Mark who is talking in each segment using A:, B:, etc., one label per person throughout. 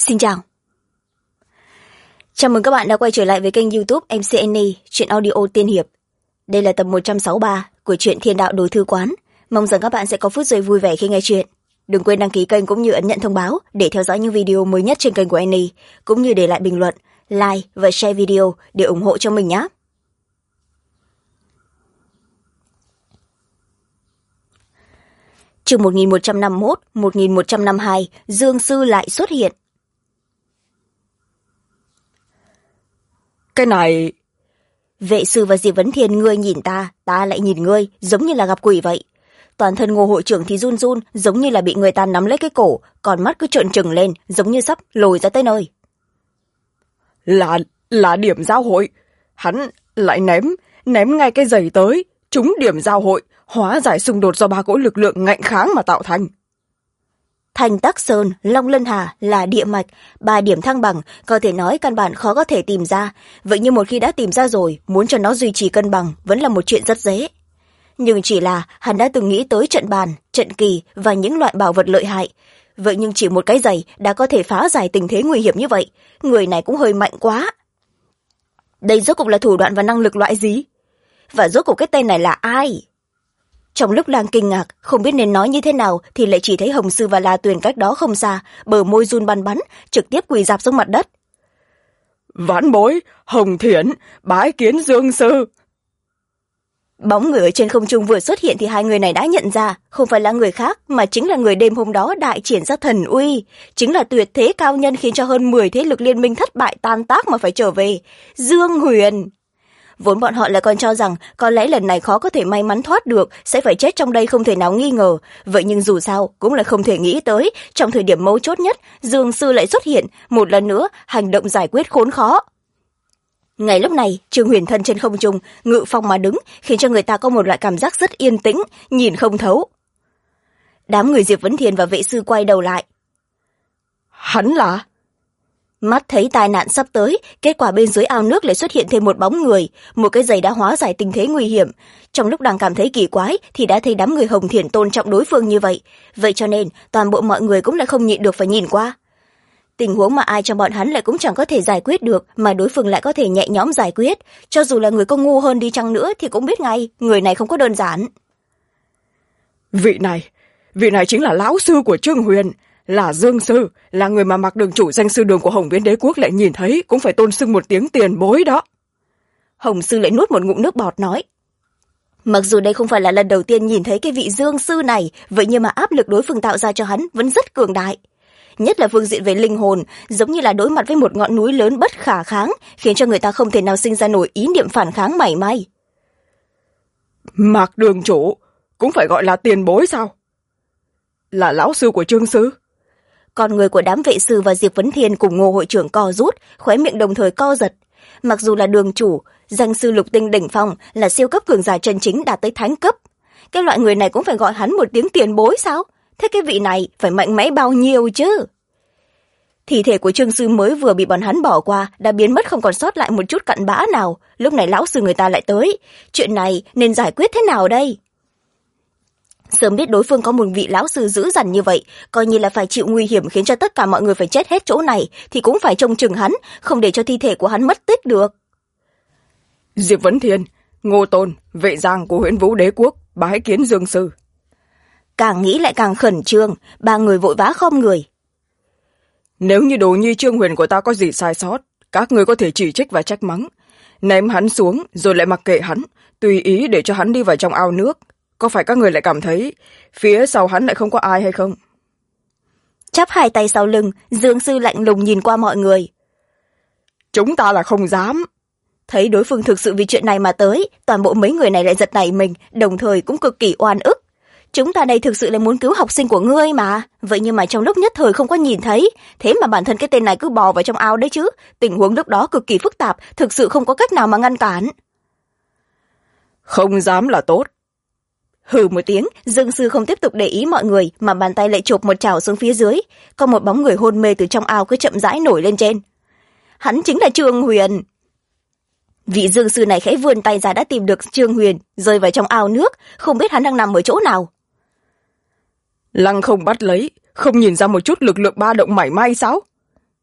A: Xin chào. Chào mừng các bạn đã quay trở lại với kênh YouTube MC Annie, truyện audio tiên hiệp. Đây là tập 163 của truyện Thiên Đạo Đồ Thư Quán. Mong rằng các bạn sẽ có phút giây vui vẻ khi nghe truyện. Đừng quên đăng ký kênh cũng như ấn nhận thông báo để theo dõi những video mới nhất trên kênh của Annie, cũng như để lại bình luận, like và share video để ủng hộ cho mình nhé. Chương 1151, 1152, Dương Sư lại xuất hiện.
B: Cái này...
A: Vệ sư và Diệp Vấn Thiên, ngươi nhìn ta, ta lại nhìn ngươi, giống như là gặp quỷ vậy. Toàn thân Ngô hội trưởng thì run run, giống như là bị người ta nắm lấy cái cổ, còn mắt cứ trợn trừng lên, giống như sắp lồi ra tới nơi.
B: Là điểm giao hội. Hắn lại ném ngay cái giày tới, trúng điểm giao hội, hóa giải xung đột do ba cỗ lực lượng ngạnh kháng mà tạo thành.
A: Thanh Tắc Sơn, Long Lân Hà là địa mạch, 3 điểm thăng bằng, có thể nói căn bản khó có thể tìm ra. Vậy nhưng một khi đã tìm ra rồi, muốn cho nó duy trì cân bằng vẫn là một chuyện rất dễ. Nhưng chỉ là hắn đã từng nghĩ tới trận bàn, trận kỳ và những loại bảo vật lợi hại. Vậy nhưng chỉ một cái giày đã có thể phá giải tình thế nguy hiểm như vậy. Người này cũng hơi mạnh quá. Đây rốt cuộc là thủ đoạn và năng lực loại gì? Và rốt cuộc cái tên này là ai? Trong lúc đang kinh ngạc, không biết nên nói như thế nào thì lại chỉ thấy Hồng Sư và La Tuyền cách đó không xa, bờ môi run bắn bắn, trực tiếp quỳ rạp xuống mặt đất.
B: Vãn bối, Hồng Thiển, bái kiến Dương Sư.
A: Bóng người ở trên không trung vừa xuất hiện thì hai người này đã nhận ra, không phải là người khác mà chính là người đêm hôm đó đại triển ra thần uy, chính là tuyệt thế cao nhân khiến cho hơn 10 thế lực liên minh thất bại tan tác mà phải trở về, Dương Huyền. Vốn bọn họ lại còn cho rằng có lẽ lần này khó có thể may mắn thoát được, sẽ phải chết trong đây không thể nào nghi ngờ. Vậy nhưng dù sao cũng là không thể nghĩ tới, trong thời điểm mấu chốt nhất, Dương Sư lại xuất hiện, một lần nữa hành động giải quyết khốn khó. Ngay lúc này, Trương Huyền thân trên không trung, ngự phong mà đứng, khiến cho người ta có một loại cảm giác rất yên tĩnh, nhìn không thấu. Đám người Diệp Vấn Thiên và vệ sư quay đầu lại.
B: Hắn là...
A: Mắt thấy tai nạn sắp tới, kết quả bên dưới ao nước lại xuất hiện thêm một bóng người, một cái giày đã hóa giải tình thế nguy hiểm. Trong lúc đang cảm thấy kỳ quái thì đã thấy đám người Hồng Thiển tôn trọng đối phương như vậy, vậy cho nên toàn bộ mọi người cũng lại không nhịn được phải nhìn qua. Tình huống mà ai trong bọn hắn lại cũng chẳng có thể giải quyết được, mà đối phương lại có thể nhẹ nhõm giải quyết, cho dù là người có ngu hơn đi chăng nữa thì cũng biết ngay, người này không có đơn giản.
B: Vị này chính là lão sư của Trương Huyền, là Dương Sư, là người mà Mạc Đường chủ danh sư đường của Hồng Viễn Đế Quốc lại nhìn thấy cũng phải tôn xưng một tiếng tiền bối đó.
A: Hồng Sư lại nuốt một ngụm nước bọt nói. Mặc dù đây không phải là lần đầu tiên nhìn thấy cái vị Dương Sư này, vậy nhưng mà áp lực đối phương tạo ra cho hắn vẫn rất cường đại. Nhất là phương diện về linh hồn, giống như là đối mặt với một ngọn núi lớn bất khả kháng, khiến cho người ta không thể nào sinh ra nổi ý niệm phản kháng mảy may.
B: Mạc Đường chủ cũng phải gọi là tiền bối sao? Là lão sư của Trương Sư?
A: Con người của đám vệ sư và Diệp Vấn Thiên cùng Ngô hội trưởng co rút, khóe miệng đồng thời co giật. Mặc dù là đường chủ, danh sư lục tinh đỉnh phong, là siêu cấp cường giả chân chính đạt tới thánh cấp, cái loại người này cũng phải gọi hắn một tiếng tiền bối sao? Thế cái vị này phải mạnh mẽ bao nhiêu chứ? Thi thể của Trương Sư mới vừa bị bọn hắn bỏ qua đã biến mất không còn sót lại một chút cặn bã nào. Lúc này lão sư người ta lại tới, chuyện này nên giải quyết thế nào đây? Sớm biết đối phương có một vị lão sư dữ dằn như vậy, coi như là phải chịu nguy hiểm khiến cho tất cả mọi người phải chết hết chỗ này, thì cũng phải trông chừng hắn, không để cho thi thể của hắn mất tích được.
B: Diệp Vấn Thiên, Ngô Tôn, vệ giang của Huyễn Vũ Đế Quốc, bái kiến Dương Sư.
A: Càng nghĩ lại càng khẩn trương, ba người vội vã khom người.
B: Nếu như đồ nhi Trương Huyền của ta có gì sai sót, các người có thể chỉ trích và trách mắng. Ném hắn xuống rồi lại mặc kệ hắn, tùy ý để cho hắn đi vào trong ao nước. Có phải các người lại cảm thấy phía sau hắn lại không có ai hay không?
A: Chắp hai tay sau lưng, Dương Sư lạnh lùng nhìn qua mọi người.
B: Chúng ta là không dám.
A: Thấy đối phương thực sự vì chuyện này mà tới, toàn bộ mấy người này lại giật nảy mình, đồng thời cũng cực kỳ oan ức. Chúng ta đây thực sự là muốn cứu học sinh của ngươi mà, vậy nhưng mà trong lúc nhất thời không có nhìn thấy, thế mà bản thân cái tên này cứ bò vào trong ao đấy chứ. Tình huống lúc đó cực kỳ phức tạp, thực sự không có cách nào mà ngăn cản.
B: Không dám là tốt.
A: Hừ một tiếng, Dương Sư không tiếp tục để ý mọi người mà bàn tay lại chộp một chảo xuống phía dưới, có một bóng người hôn mê từ trong ao cứ chậm rãi nổi lên trên. Hắn chính là Trương Huyền. Vị Dương Sư này khẽ vươn tay ra đã tìm được Trương Huyền, rơi vào trong ao nước, không biết hắn đang nằm ở chỗ nào.
B: Lăng không bắt lấy, không nhìn ra một chút lực lượng ba động mảy may sao?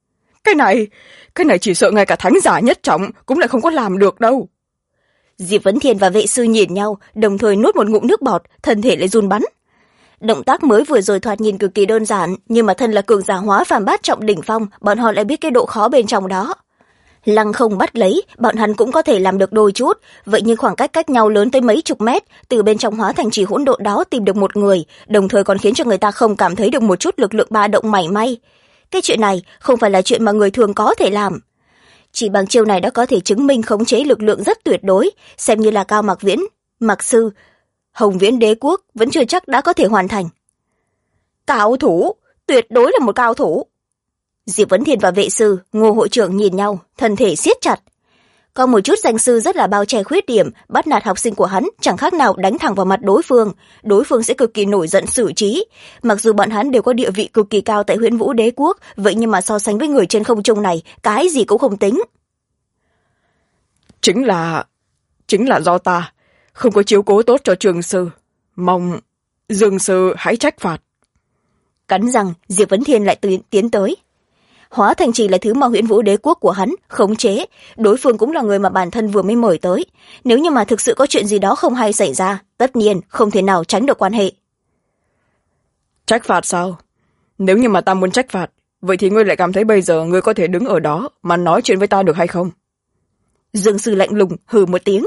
B: Cái này chỉ sợ ngay cả thánh giả nhất trọng cũng lại không có làm được đâu.
A: Diệp Vấn Thiên và vệ sư nhìn nhau, đồng thời nuốt một ngụm nước bọt, thân thể lại run bắn. Động tác mới vừa rồi thoạt nhìn cực kỳ đơn giản, nhưng mà thân là cường giả hóa phàm bát trọng đỉnh phong, bọn họ lại biết cái độ khó bên trong đó. Lăng không bắt lấy, bọn hắn cũng có thể làm được đôi chút, vậy nhưng khoảng cách cách nhau lớn tới mấy chục mét, từ bên trong hóa thành trì hỗn độn đó tìm được một người, đồng thời còn khiến cho người ta không cảm thấy được một chút lực lượng ba động mảy may. Cái chuyện này không phải là chuyện mà người thường có thể làm. Chỉ bằng chiêu này đã có thể chứng minh khống chế lực lượng rất tuyệt đối, xem như là Cao Mạc Viễn, Mạc Sư, Hồng Viễn Đế Quốc vẫn chưa chắc đã có thể hoàn thành. Cao thủ, tuyệt đối là một cao thủ. Diệp Vấn Thiên và vệ sư, Ngô hội trưởng nhìn nhau, thân thể siết chặt. Có một chút danh sư rất là bao che khuyết điểm, bắt nạt học sinh của hắn, chẳng khác nào đánh thẳng vào mặt đối phương sẽ cực kỳ nổi giận xử trí. Mặc dù bọn hắn đều có địa vị cực kỳ cao tại Huyễn Vũ Đế Quốc, vậy nhưng mà so sánh với người trên không trung này, cái gì cũng không tính.
B: Chính là do ta không có chiếu cố tốt cho Trường sư, mong Dương sư hãy trách phạt.
A: Cắn răng, Diệp Vấn Thiên lại tiến tới. Hóa thành trì là thứ mà Huyễn Vũ Đế Quốc của hắn khống chế, đối phương cũng là người mà bản thân vừa mới mời tới, nếu như mà thực sự có chuyện gì đó không hay xảy ra, tất nhiên không thể nào tránh được quan hệ.
B: Trách phạt sao? Nếu như mà ta muốn trách phạt, vậy thì ngươi lại cảm thấy bây giờ ngươi có thể đứng ở đó mà nói chuyện với ta được hay không?
A: Dương sư lạnh lùng hừ một tiếng.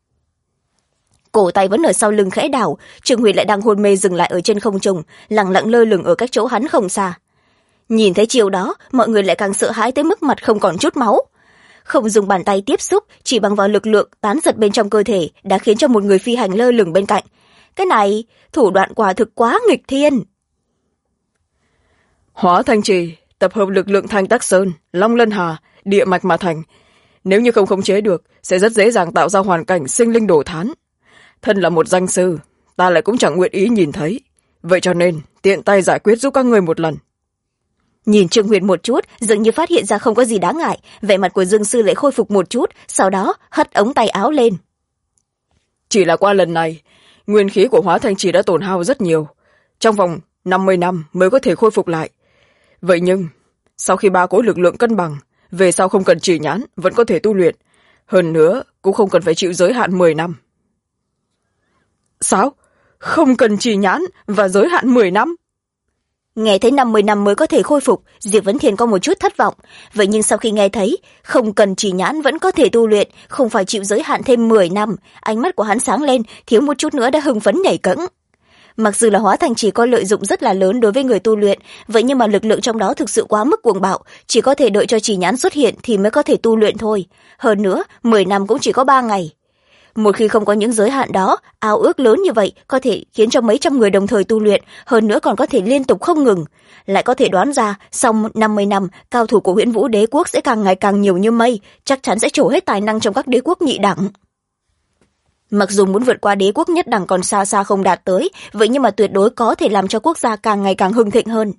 A: Cổ tay vẫn ở sau lưng khẽ đảo, Trương Huyền lại đang hôn mê dừng lại ở trên không trung, lẳng lặng lơ lửng ở cách chỗ hắn không xa. Nhìn thấy chiều đó, mọi người lại càng sợ hãi tới mức mặt không còn chút máu. Không dùng bàn tay tiếp xúc, chỉ bằng vào lực lượng tán giật bên trong cơ thể đã khiến cho một người phi hành lơ lửng bên cạnh. Cái này, thủ đoạn quả thực quá nghịch thiên.
B: Hóa thành trì, tập hợp lực lượng Thanh Tắc Sơn, Long Lân Hà, địa mạch mà thành. Nếu như không khống chế được, sẽ rất dễ dàng tạo ra hoàn cảnh sinh linh đổ thán. Thân là một danh sư, ta lại cũng chẳng nguyện ý nhìn thấy. Vậy cho nên, tiện tay giải quyết giúp các người một lần.
A: Nhìn Trương Huyền một chút, dường như phát hiện ra không có gì đáng ngại, vẻ mặt của Dương sư lại khôi phục một chút, sau đó hất ống tay áo lên.
B: Chỉ là qua lần này, nguyên khí của hóa thành trì đã tổn hao rất nhiều. Trong vòng 50 năm mới có thể khôi phục lại. Vậy nhưng, sau khi ba cỗ lực lượng cân bằng, về sau không cần trì nhãn, vẫn có thể tu luyện. Hơn nữa, cũng không cần phải chịu giới hạn 10 năm. Sao? Không cần trì nhãn và giới hạn 10 năm?
A: Nghe thấy 50 năm mới có thể khôi phục, Diệp Vấn Thiên có một chút thất vọng. Vậy nhưng sau khi nghe thấy, không cần trì nhãn vẫn có thể tu luyện, không phải chịu giới hạn thêm 10 năm, ánh mắt của hắn sáng lên, thiếu một chút nữa đã hưng phấn nhảy cẫng. Mặc dù là hóa thành chỉ có lợi dụng rất là lớn đối với người tu luyện, vậy nhưng mà lực lượng trong đó thực sự quá mức cuồng bạo, chỉ có thể đợi cho trì nhãn xuất hiện thì mới có thể tu luyện thôi. Hơn nữa, 10 năm cũng chỉ có 3 ngày. Một khi không có những giới hạn đó, ao ước lớn như vậy có thể khiến cho mấy trăm người đồng thời tu luyện, hơn nữa còn có thể liên tục không ngừng. Lại có thể đoán ra, sau 50 năm, cao thủ của Huyễn Vũ Đế Quốc sẽ càng ngày càng nhiều như mây, chắc chắn sẽ trổ hết tài năng trong các đế quốc nhị đẳng. Mặc dù muốn vượt qua đế quốc nhất đẳng còn xa xa không đạt tới, vậy nhưng mà tuyệt đối có thể làm cho quốc gia càng ngày càng hưng thịnh hơn.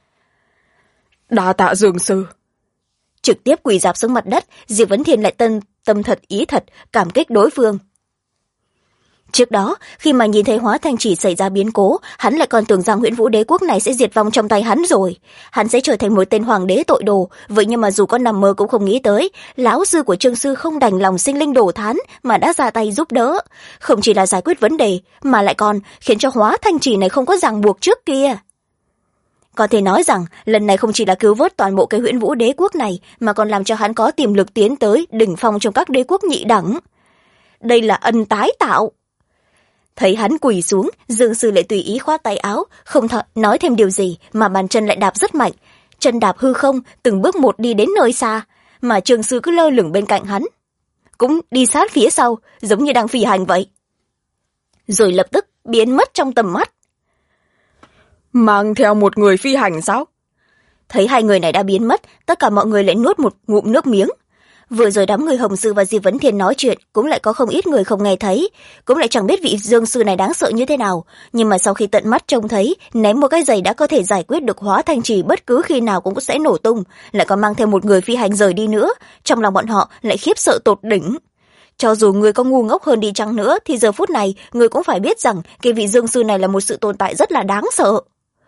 B: Đa tạ Dương sư.
A: Trực tiếp quỳ rạp xuống mặt đất, Diệp Vấn Thiên lại tâm thật ý thật, cảm kích đối phương. Trước đó, khi mà nhìn thấy hóa thành chỉ xảy ra biến cố, hắn lại còn tưởng rằng Huyễn Vũ Đế Quốc này sẽ diệt vong trong tay hắn rồi. Hắn sẽ trở thành một tên hoàng đế tội đồ, vậy nhưng mà dù có nằm mơ cũng không nghĩ tới, lão sư của Trương sư không đành lòng sinh linh đổ thán mà đã ra tay giúp đỡ. Không chỉ là giải quyết vấn đề, mà lại còn khiến cho hóa thành chỉ này không có ràng buộc trước kia. Có thể nói rằng, lần này không chỉ là cứu vớt toàn bộ cái Huyễn Vũ Đế Quốc này, mà còn làm cho hắn có tiềm lực tiến tới đỉnh phong trong các đế quốc nhị đẳng. Đây là ân tái tạo. Thấy hắn quỳ xuống, Dương sư lại tùy ý khoác tay áo, không nói thêm điều gì, mà bàn chân lại đạp rất mạnh. Chân đạp hư không, từng bước một đi đến nơi xa, mà Trương sư cứ lơ lửng bên cạnh hắn. Cũng đi sát phía sau, giống như đang phi hành vậy. Rồi lập tức biến mất trong tầm mắt.
B: Mang theo một người phi hành sao?
A: Thấy hai người này đã biến mất, tất cả mọi người lại nuốt một ngụm nước miếng. Vừa rồi đám người Hồng sư và Diệp Vấn Thiên nói chuyện, cũng lại có không ít người không nghe thấy, cũng lại chẳng biết vị Dương sư này đáng sợ như thế nào, nhưng mà sau khi tận mắt trông thấy, ném một cái giày đã có thể giải quyết được hóa thành trì bất cứ khi nào cũng sẽ nổ tung, lại còn mang theo một người phi hành rời đi nữa, trong lòng bọn họ lại khiếp sợ tột đỉnh. Cho dù người có ngu ngốc hơn đi chăng nữa, thì giờ phút này người cũng phải biết rằng cái vị Dương sư này là một sự tồn tại rất là đáng sợ.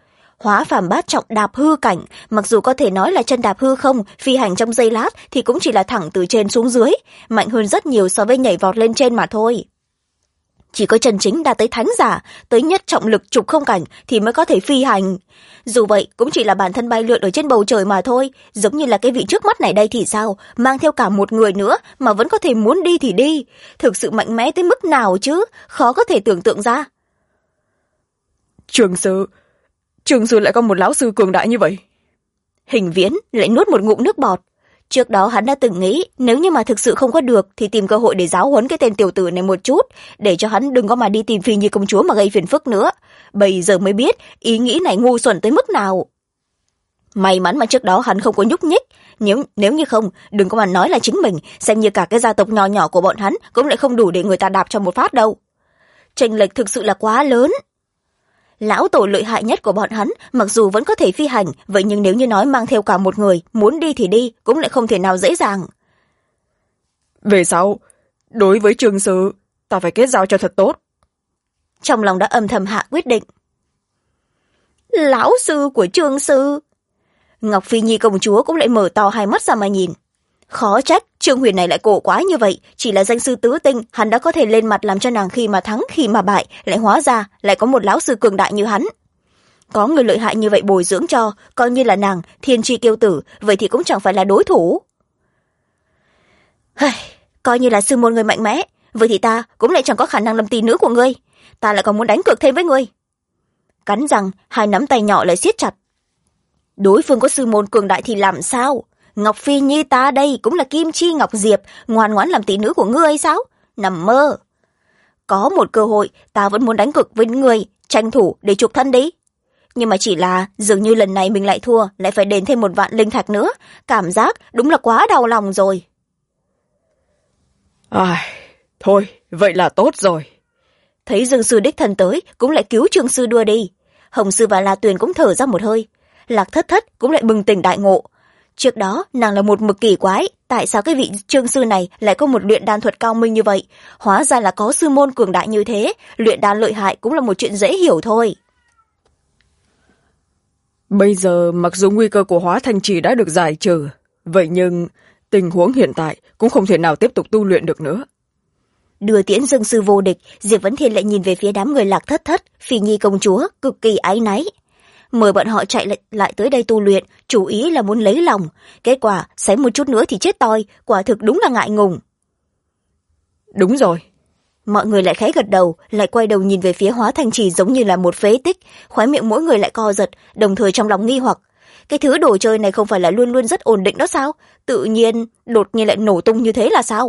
A: Hóa phàm bát trọng đạp hư cảnh, mặc dù có thể nói là chân đạp hư không, phi hành trong giây lát thì cũng chỉ là thẳng từ trên xuống dưới, mạnh hơn rất nhiều so với nhảy vọt lên trên mà thôi. Chỉ có chân chính đạt tới thánh giả, tới nhất trọng lực trục không cảnh thì mới có thể phi hành. Dù vậy cũng chỉ là bản thân bay lượn ở trên bầu trời mà thôi, giống như là cái vị trước mắt này đây thì sao, mang theo cả một người nữa mà vẫn có thể muốn đi thì đi. Thực sự mạnh mẽ tới mức nào chứ, khó có thể tưởng tượng ra.
B: Trường sư lại có một lão sư cường đại như vậy.
A: Hình Viễn lại nuốt một ngụm nước bọt. Trước đó hắn đã từng nghĩ nếu như mà thực sự không có được thì tìm cơ hội để giáo huấn cái tên tiểu tử này một chút, để cho hắn đừng có mà đi tìm Phi Nhi công chúa mà gây phiền phức nữa. Bây giờ mới biết ý nghĩ này ngu xuẩn tới mức nào. May mắn mà trước đó hắn không có nhúc nhích, nếu như không, đừng có mà nói là chính mình, xem như cả cái gia tộc nhỏ nhỏ của bọn hắn cũng lại không đủ để người ta đạp cho một phát đâu. Chênh lệch thực sự là quá lớn. Lão tổ lợi hại nhất của bọn hắn mặc dù vẫn có thể phi hành, vậy nhưng nếu như nói mang theo cả một người, muốn đi thì đi, cũng lại không thể nào dễ dàng.
B: Về sau, đối với Trương sư, ta phải kết giao cho thật tốt.
A: Trong lòng đã âm thầm hạ quyết định. Lão sư của Trương sư. Ngọc Phi Nhi công chúa cũng lại mở to hai mắt ra mà nhìn. Khó trách Trương Huyền này lại cổ quái như vậy, chỉ là danh sư tứ tinh, hắn đã có thể lên mặt làm cho nàng khi mà thắng khi mà bại, lại hóa ra lại có một lão sư cường đại như hắn. Có người lợi hại như vậy bồi dưỡng cho, coi như là nàng thiên tri kiêu tử, vậy thì cũng chẳng phải là đối thủ. Coi như là sư môn người mạnh mẽ, vậy thì ta cũng lại chẳng có khả năng làm tỷ nữ của ngươi, ta lại còn muốn đánh cược thêm với ngươi. Cắn răng, hai nắm tay nhỏ lại siết chặt. Đối phương có sư môn cường đại thì làm sao? Ngọc Phi Nhi ta đây cũng là Kim Chi Ngọc Diệp, ngoan ngoãn làm tỷ nữ của ngươi sao? Nằm mơ. Có một cơ hội, ta vẫn muốn đánh cược với ngươi, tranh thủ để chuộc thân đi. Nhưng mà chỉ là dường như lần này mình lại thua, lại phải đền thêm 1 vạn linh thạch nữa. Cảm giác đúng là quá đau lòng rồi.
B: Thôi, vậy là tốt rồi.
A: Thấy Dương sư đích thân tới, cũng lại cứu Trương sư đưa đi. Hồng sư và La Tuyền cũng thở ra một hơi. Lạc Thất Thất cũng lại bừng tỉnh đại ngộ. Trước đó nàng là một mực kỳ quái, tại sao cái vị Trương sư này lại có một luyện đan thuật cao minh như vậy? Hóa ra là có sư môn cường đại như thế, luyện đan lợi hại cũng là một chuyện dễ hiểu thôi.
B: Bây giờ mặc dù nguy cơ của Hóa Thanh Trì đã được giải trừ, vậy nhưng tình huống hiện tại cũng không thể nào tiếp tục tu luyện được nữa.
A: Đưa tiễn Dương sư vô địch, Diệp Vấn Thiên lại nhìn về phía đám người Lạc Thất Thất, Phi Nhi công chúa, cực kỳ áy náy. Mời bọn họ chạy lại tới đây tu luyện, chủ ý là muốn lấy lòng. Kết quả, xém một chút nữa thì chết toi, quả thực đúng là ngại ngùng.
B: Đúng rồi.
A: Mọi người lại khẽ gật đầu, lại quay đầu nhìn về phía Hóa Thanh Trì giống như là một phế tích, khóe miệng mỗi người lại co giật, đồng thời trong lòng nghi hoặc. Cái thứ đồ chơi này không phải là luôn luôn rất ổn định đó sao? Tự nhiên, đột nhiên lại nổ tung như thế là sao?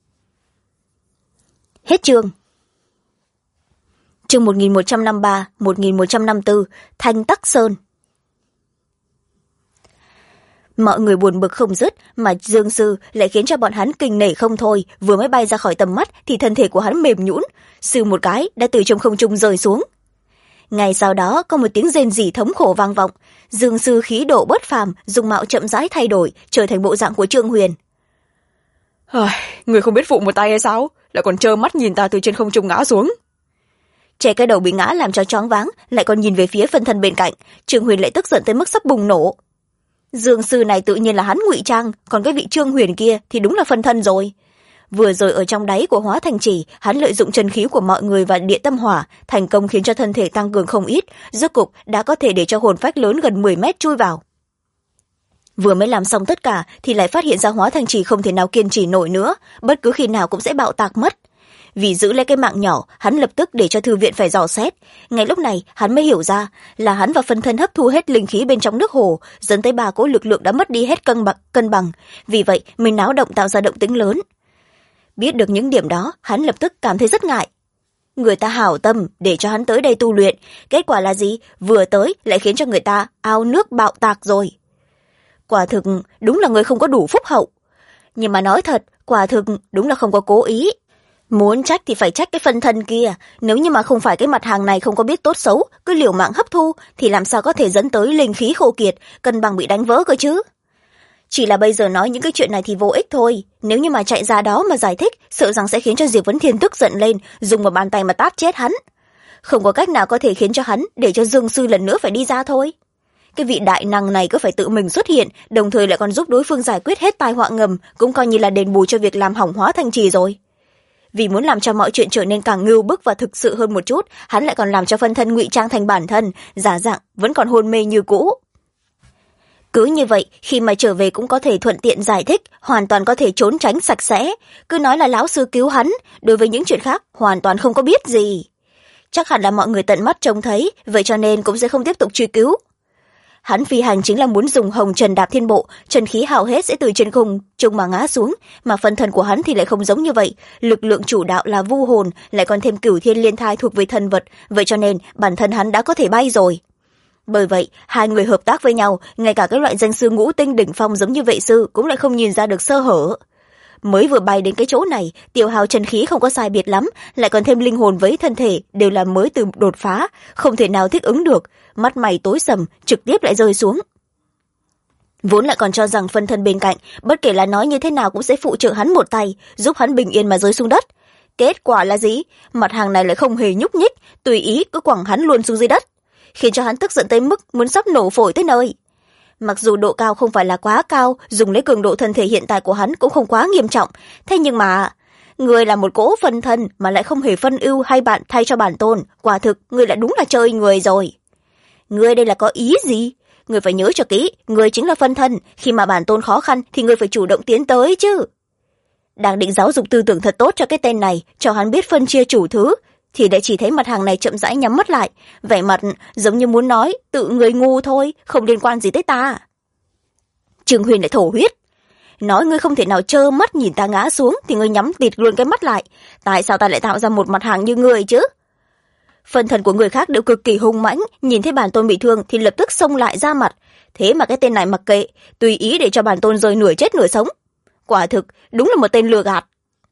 A: Hết chương. Chương 1153, 1154, Thanh Tắc Sơn. Mọi người buồn bực không dứt, mà Dương sư lại khiến cho bọn hắn kinh nể không thôi, vừa mới bay ra khỏi tầm mắt thì thân thể của hắn mềm nhũn, sư một cái đã từ trong không trung rơi xuống. Ngay sau đó có một tiếng rên rỉ thống khổ vang vọng, Dương sư khí độ bất phàm, dung mạo chậm rãi thay đổi, trở thành bộ dạng của Trương Huyền.
B: Người không biết phụ một tay hay sao, lại còn trơ mắt nhìn ta từ trên không trung ngã xuống.
A: Trẻ cái đầu bị ngã làm cho choáng váng, lại còn nhìn về phía phân thân bên cạnh, Trương Huyền lại tức giận tới mức sắp bùng nổ. Dương sư này tự nhiên là hắn ngụy trang, còn cái vị Trương Huyền kia thì đúng là phân thân rồi. Vừa rồi ở trong đáy của Hóa Thành Trì, hắn lợi dụng chân khí của mọi người và địa tâm hỏa, thành công khiến cho thân thể tăng cường không ít, rốt cục đã có thể để cho hồn phách lớn gần 10 mét chui vào. Vừa mới làm xong tất cả thì lại phát hiện ra Hóa Thành Trì không thể nào kiên trì nổi nữa, bất cứ khi nào cũng sẽ bạo tạc mất. Vì giữ lấy cái mạng nhỏ, hắn lập tức để cho thư viện phải dò xét. Ngay lúc này hắn mới hiểu ra là hắn và phân thân hấp thu hết linh khí bên trong nước hồ, dẫn tới 3 cỗ lực lượng đã mất đi hết cân bằng, vì vậy mình náo động tạo ra động tĩnh lớn. Biết được những điểm đó, hắn lập tức cảm thấy rất ngại. Người ta hảo tâm để cho hắn tới đây tu luyện, kết quả là gì? Vừa tới lại khiến cho người ta ao nước bạo tạc rồi. Quả thực đúng là người không có đủ phúc hậu. Nhưng mà nói thật, quả thực đúng là không có cố ý. Muốn trách thì phải trách cái phân thân kia, nếu như mà không phải cái mặt hàng này không có biết tốt xấu, cứ liều mạng hấp thu thì làm sao có thể dẫn tới linh khí khô kiệt, cân bằng bị đánh vỡ cơ chứ. Chỉ là bây giờ nói những cái chuyện này thì vô ích thôi, nếu như mà chạy ra đó mà giải thích, sợ rằng sẽ khiến cho Diệp Vấn Thiên tức giận lên, dùng một bàn tay mà tát chết hắn. Không có cách nào có thể khiến cho hắn để cho Dương sư lần nữa phải đi ra thôi. cái vị đại năng này cứ phải tự mình xuất hiện, đồng thời lại còn giúp đối phương giải quyết hết tai họa ngầm, cũng coi như là đền bù cho việc làm hỏng hóa thành trì rồi. Vì muốn làm cho mọi chuyện trở nên càng ngưu bức và thực sự hơn một chút, hắn lại còn làm cho phân thân ngụy trang thành bản thân, giả dạng vẫn còn hôn mê như cũ. Cứ như vậy, khi mà trở về cũng có thể thuận tiện giải thích, hoàn toàn có thể trốn tránh sạch sẽ. Cứ nói là lão sư cứu hắn, đối với những chuyện khác hoàn toàn không có biết gì. Chắc hẳn là mọi người tận mắt trông thấy, vậy cho nên cũng sẽ không tiếp tục truy cứu. Hắn phi hành chính là muốn dùng hồng trần đạp thiên bộ, trần khí hao hết sẽ từ trên không trung mà ngã xuống, mà phân thân của hắn thì lại không giống như vậy, lực lượng chủ đạo là vu hồn, lại còn thêm cửu thiên liên thai thuộc về thần vật, vậy cho nên bản thân hắn đã có thể bay rồi. Bởi vậy, hai người hợp tác với nhau, ngay cả các loại danh sư ngũ tinh đỉnh phong giống như vệ sư cũng lại không nhìn ra được sơ hở. Mới vừa bay đến cái chỗ này, tiêu hao chân khí không có sai biệt lắm, lại còn thêm linh hồn với thân thể đều là mới từ đột phá, không thể nào thích ứng được, mắt mày tối sầm, trực tiếp lại rơi xuống. Vốn lại còn cho rằng phân thân bên cạnh, bất kể là nói như thế nào cũng sẽ phụ trợ hắn một tay, giúp hắn bình yên mà rơi xuống đất. Kết quả là gì? Mặt hàng này lại không hề nhúc nhích, tùy ý cứ quẳng hắn luôn xuống dưới đất, khiến cho hắn tức giận tới mức muốn sắp nổ phổi tới nơi. Mặc dù độ cao không phải là quá cao, dùng lấy cường độ thân thể hiện tại của hắn cũng không quá nghiêm trọng, thế nhưng mà người là một cỗ phân thân mà lại không hề phân ưu hay bạn thay cho bản tôn, quả thực người lại đúng là chơi người rồi. Người đây là có ý gì? Người phải nhớ cho kỹ, người chính là phân thân, khi mà bản tôn khó khăn thì người phải chủ động tiến tới chứ. Đang định giáo dục tư tưởng thật tốt cho cái tên này, cho hắn biết phân chia chủ thứ, thì lại chỉ thấy mặt hàng này chậm rãi nhắm mắt lại, vẻ mặt giống như muốn nói tự người ngu thôi, không liên quan gì tới ta. Trương Huyền lại thổ huyết, nói ngươi không thể nào trơ mắt nhìn ta ngã xuống thì ngươi nhắm tịt luôn cái mắt lại, tại sao ta lại tạo ra một mặt hàng như ngươi chứ? Phân thân của người khác đều cực kỳ hung mãnh, nhìn thấy bản tôn bị thương thì lập tức xông lại ra mặt, thế mà cái tên này mặc kệ, tùy ý để cho bản tôn rơi nửa chết nửa sống. Quả thực đúng là một tên lừa gạt.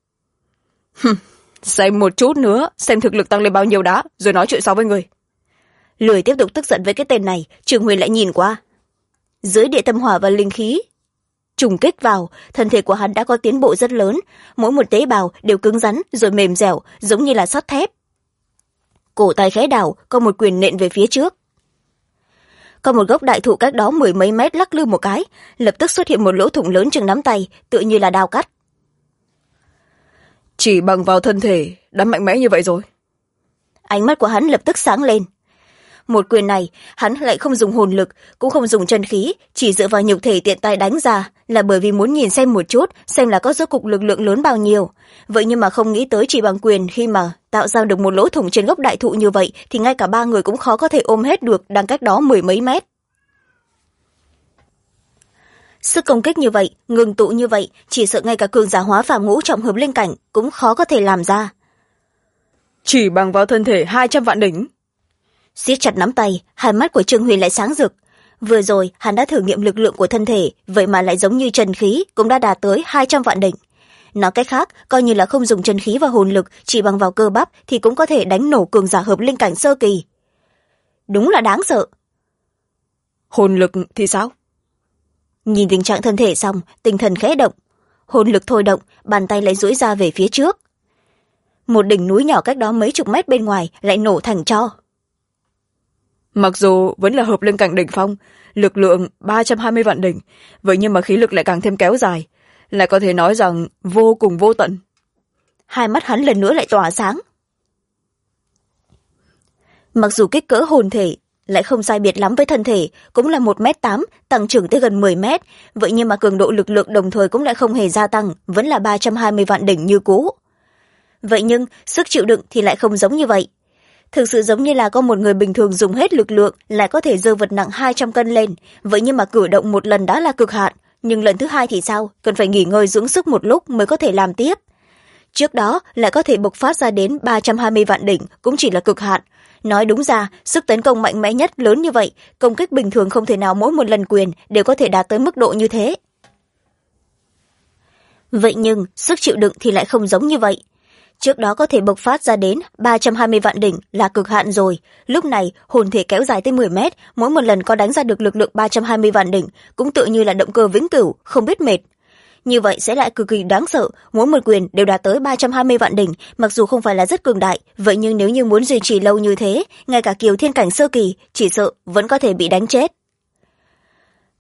B: Xem một chút nữa, xem thực lực tăng lên bao nhiêu đã, rồi nói chuyện sau với người.
A: Lười tiếp tục tức giận với cái tên này, Trường Huyền lại nhìn qua. Dưới địa tâm hỏa và linh khí trùng kích vào, thân thể của hắn đã có tiến bộ rất lớn, mỗi một tế bào đều cứng rắn rồi mềm dẻo, giống như là sắt thép. Cổ tay khẽ đảo, có một quyền nện về phía trước. Có một gốc đại thụ cách đó 10 mấy mét lắc lư một cái, lập tức xuất hiện một lỗ thủng lớn chừng nắm tay, tựa như là dao cắt.
B: Chỉ bằng vào thân thể đã mạnh mẽ như vậy rồi.
A: Ánh mắt của hắn lập tức sáng lên. Một quyền này hắn lại không dùng hồn lực, cũng không dùng chân khí, chỉ dựa vào nhục thể tiện tay đánh ra, là bởi vì muốn nhìn xem một chút, xem là có rốt cục lực lượng lớn bao nhiêu. Vậy nhưng mà không nghĩ tới chỉ bằng quyền, khi mà tạo ra được một lỗ thủng trên gốc đại thụ như vậy thì ngay cả ba người cũng khó có thể ôm hết được, đang cách đó 10 mấy mét. Sức công kích như vậy, ngừng tụ như vậy, chỉ sợ ngay cả cường giả hóa phàm ngũ trọng hợp linh cảnh cũng khó có thể làm ra.
B: Chỉ bằng vào thân thể 200 vạn đỉnh.
A: Siết chặt nắm tay, hai mắt của Trương Huyền lại sáng rực. Vừa rồi hắn đã thử nghiệm lực lượng của thân thể, vậy mà lại giống như chân khí cũng đã đạt tới 200 vạn đỉnh. Nói cách khác, coi như là không dùng chân khí và hồn lực, chỉ bằng vào cơ bắp thì cũng có thể đánh nổ cường giả hợp linh cảnh sơ kỳ. Đúng là đáng sợ.
B: Hồn lực thì sao?
A: Nhìn tình trạng thân thể xong, tinh thần khẽ động, hồn lực thôi động, bàn tay lại duỗi ra về phía trước. Một đỉnh núi nhỏ cách đó mấy chục mét bên ngoài lại nổ thành tro.
B: Mặc dù vẫn là hợp linh cảnh đỉnh phong, lực lượng 320 vạn đỉnh, vậy nhưng mà khí lực lại càng thêm kéo dài, lại có thể nói rằng vô cùng vô tận.
A: Hai mắt hắn lần nữa lại tỏa sáng. Mặc dù kích cỡ hồn thể lại không sai biệt lắm với thân thể, cũng là 1m8, tăng trưởng tới gần 10m, vậy nhưng mà cường độ lực lượng đồng thời cũng lại không hề gia tăng, vẫn là 320 vạn đỉnh như cũ. Vậy nhưng sức chịu đựng thì lại không giống như vậy. Thực sự giống như là có một người bình thường dùng hết lực lượng lại có thể giơ vật nặng 200 cân lên, vậy nhưng mà cử động một lần đã là cực hạn, nhưng lần thứ hai thì sao, cần phải nghỉ ngơi dưỡng sức một lúc mới có thể làm tiếp. Trước đó lại có thể bộc phát ra đến 320 vạn đỉnh cũng chỉ là cực hạn. Nói đúng ra, sức tấn công mạnh mẽ nhất lớn như vậy, công kích bình thường không thể nào mỗi một lần quyền đều có thể đạt tới mức độ như thế. Vậy nhưng sức chịu đựng thì lại không giống như vậy. Trước đó có thể bộc phát ra đến 320 vạn đỉnh là cực hạn rồi, lúc này hồn thể kéo dài tới 10 mét, mỗi một lần có đánh ra được lực lượng 320 vạn đỉnh cũng tự như là động cơ vĩnh cửu, không biết mệt. Như vậy sẽ lại cực kỳ đáng sợ, mỗi một quyền đều đạt tới 320 vạn đỉnh, mặc dù không phải là rất cường đại, vậy nhưng nếu như muốn duy trì lâu như thế, ngay cả kiều thiên cảnh sơ kỳ chỉ sợ vẫn có thể bị đánh chết.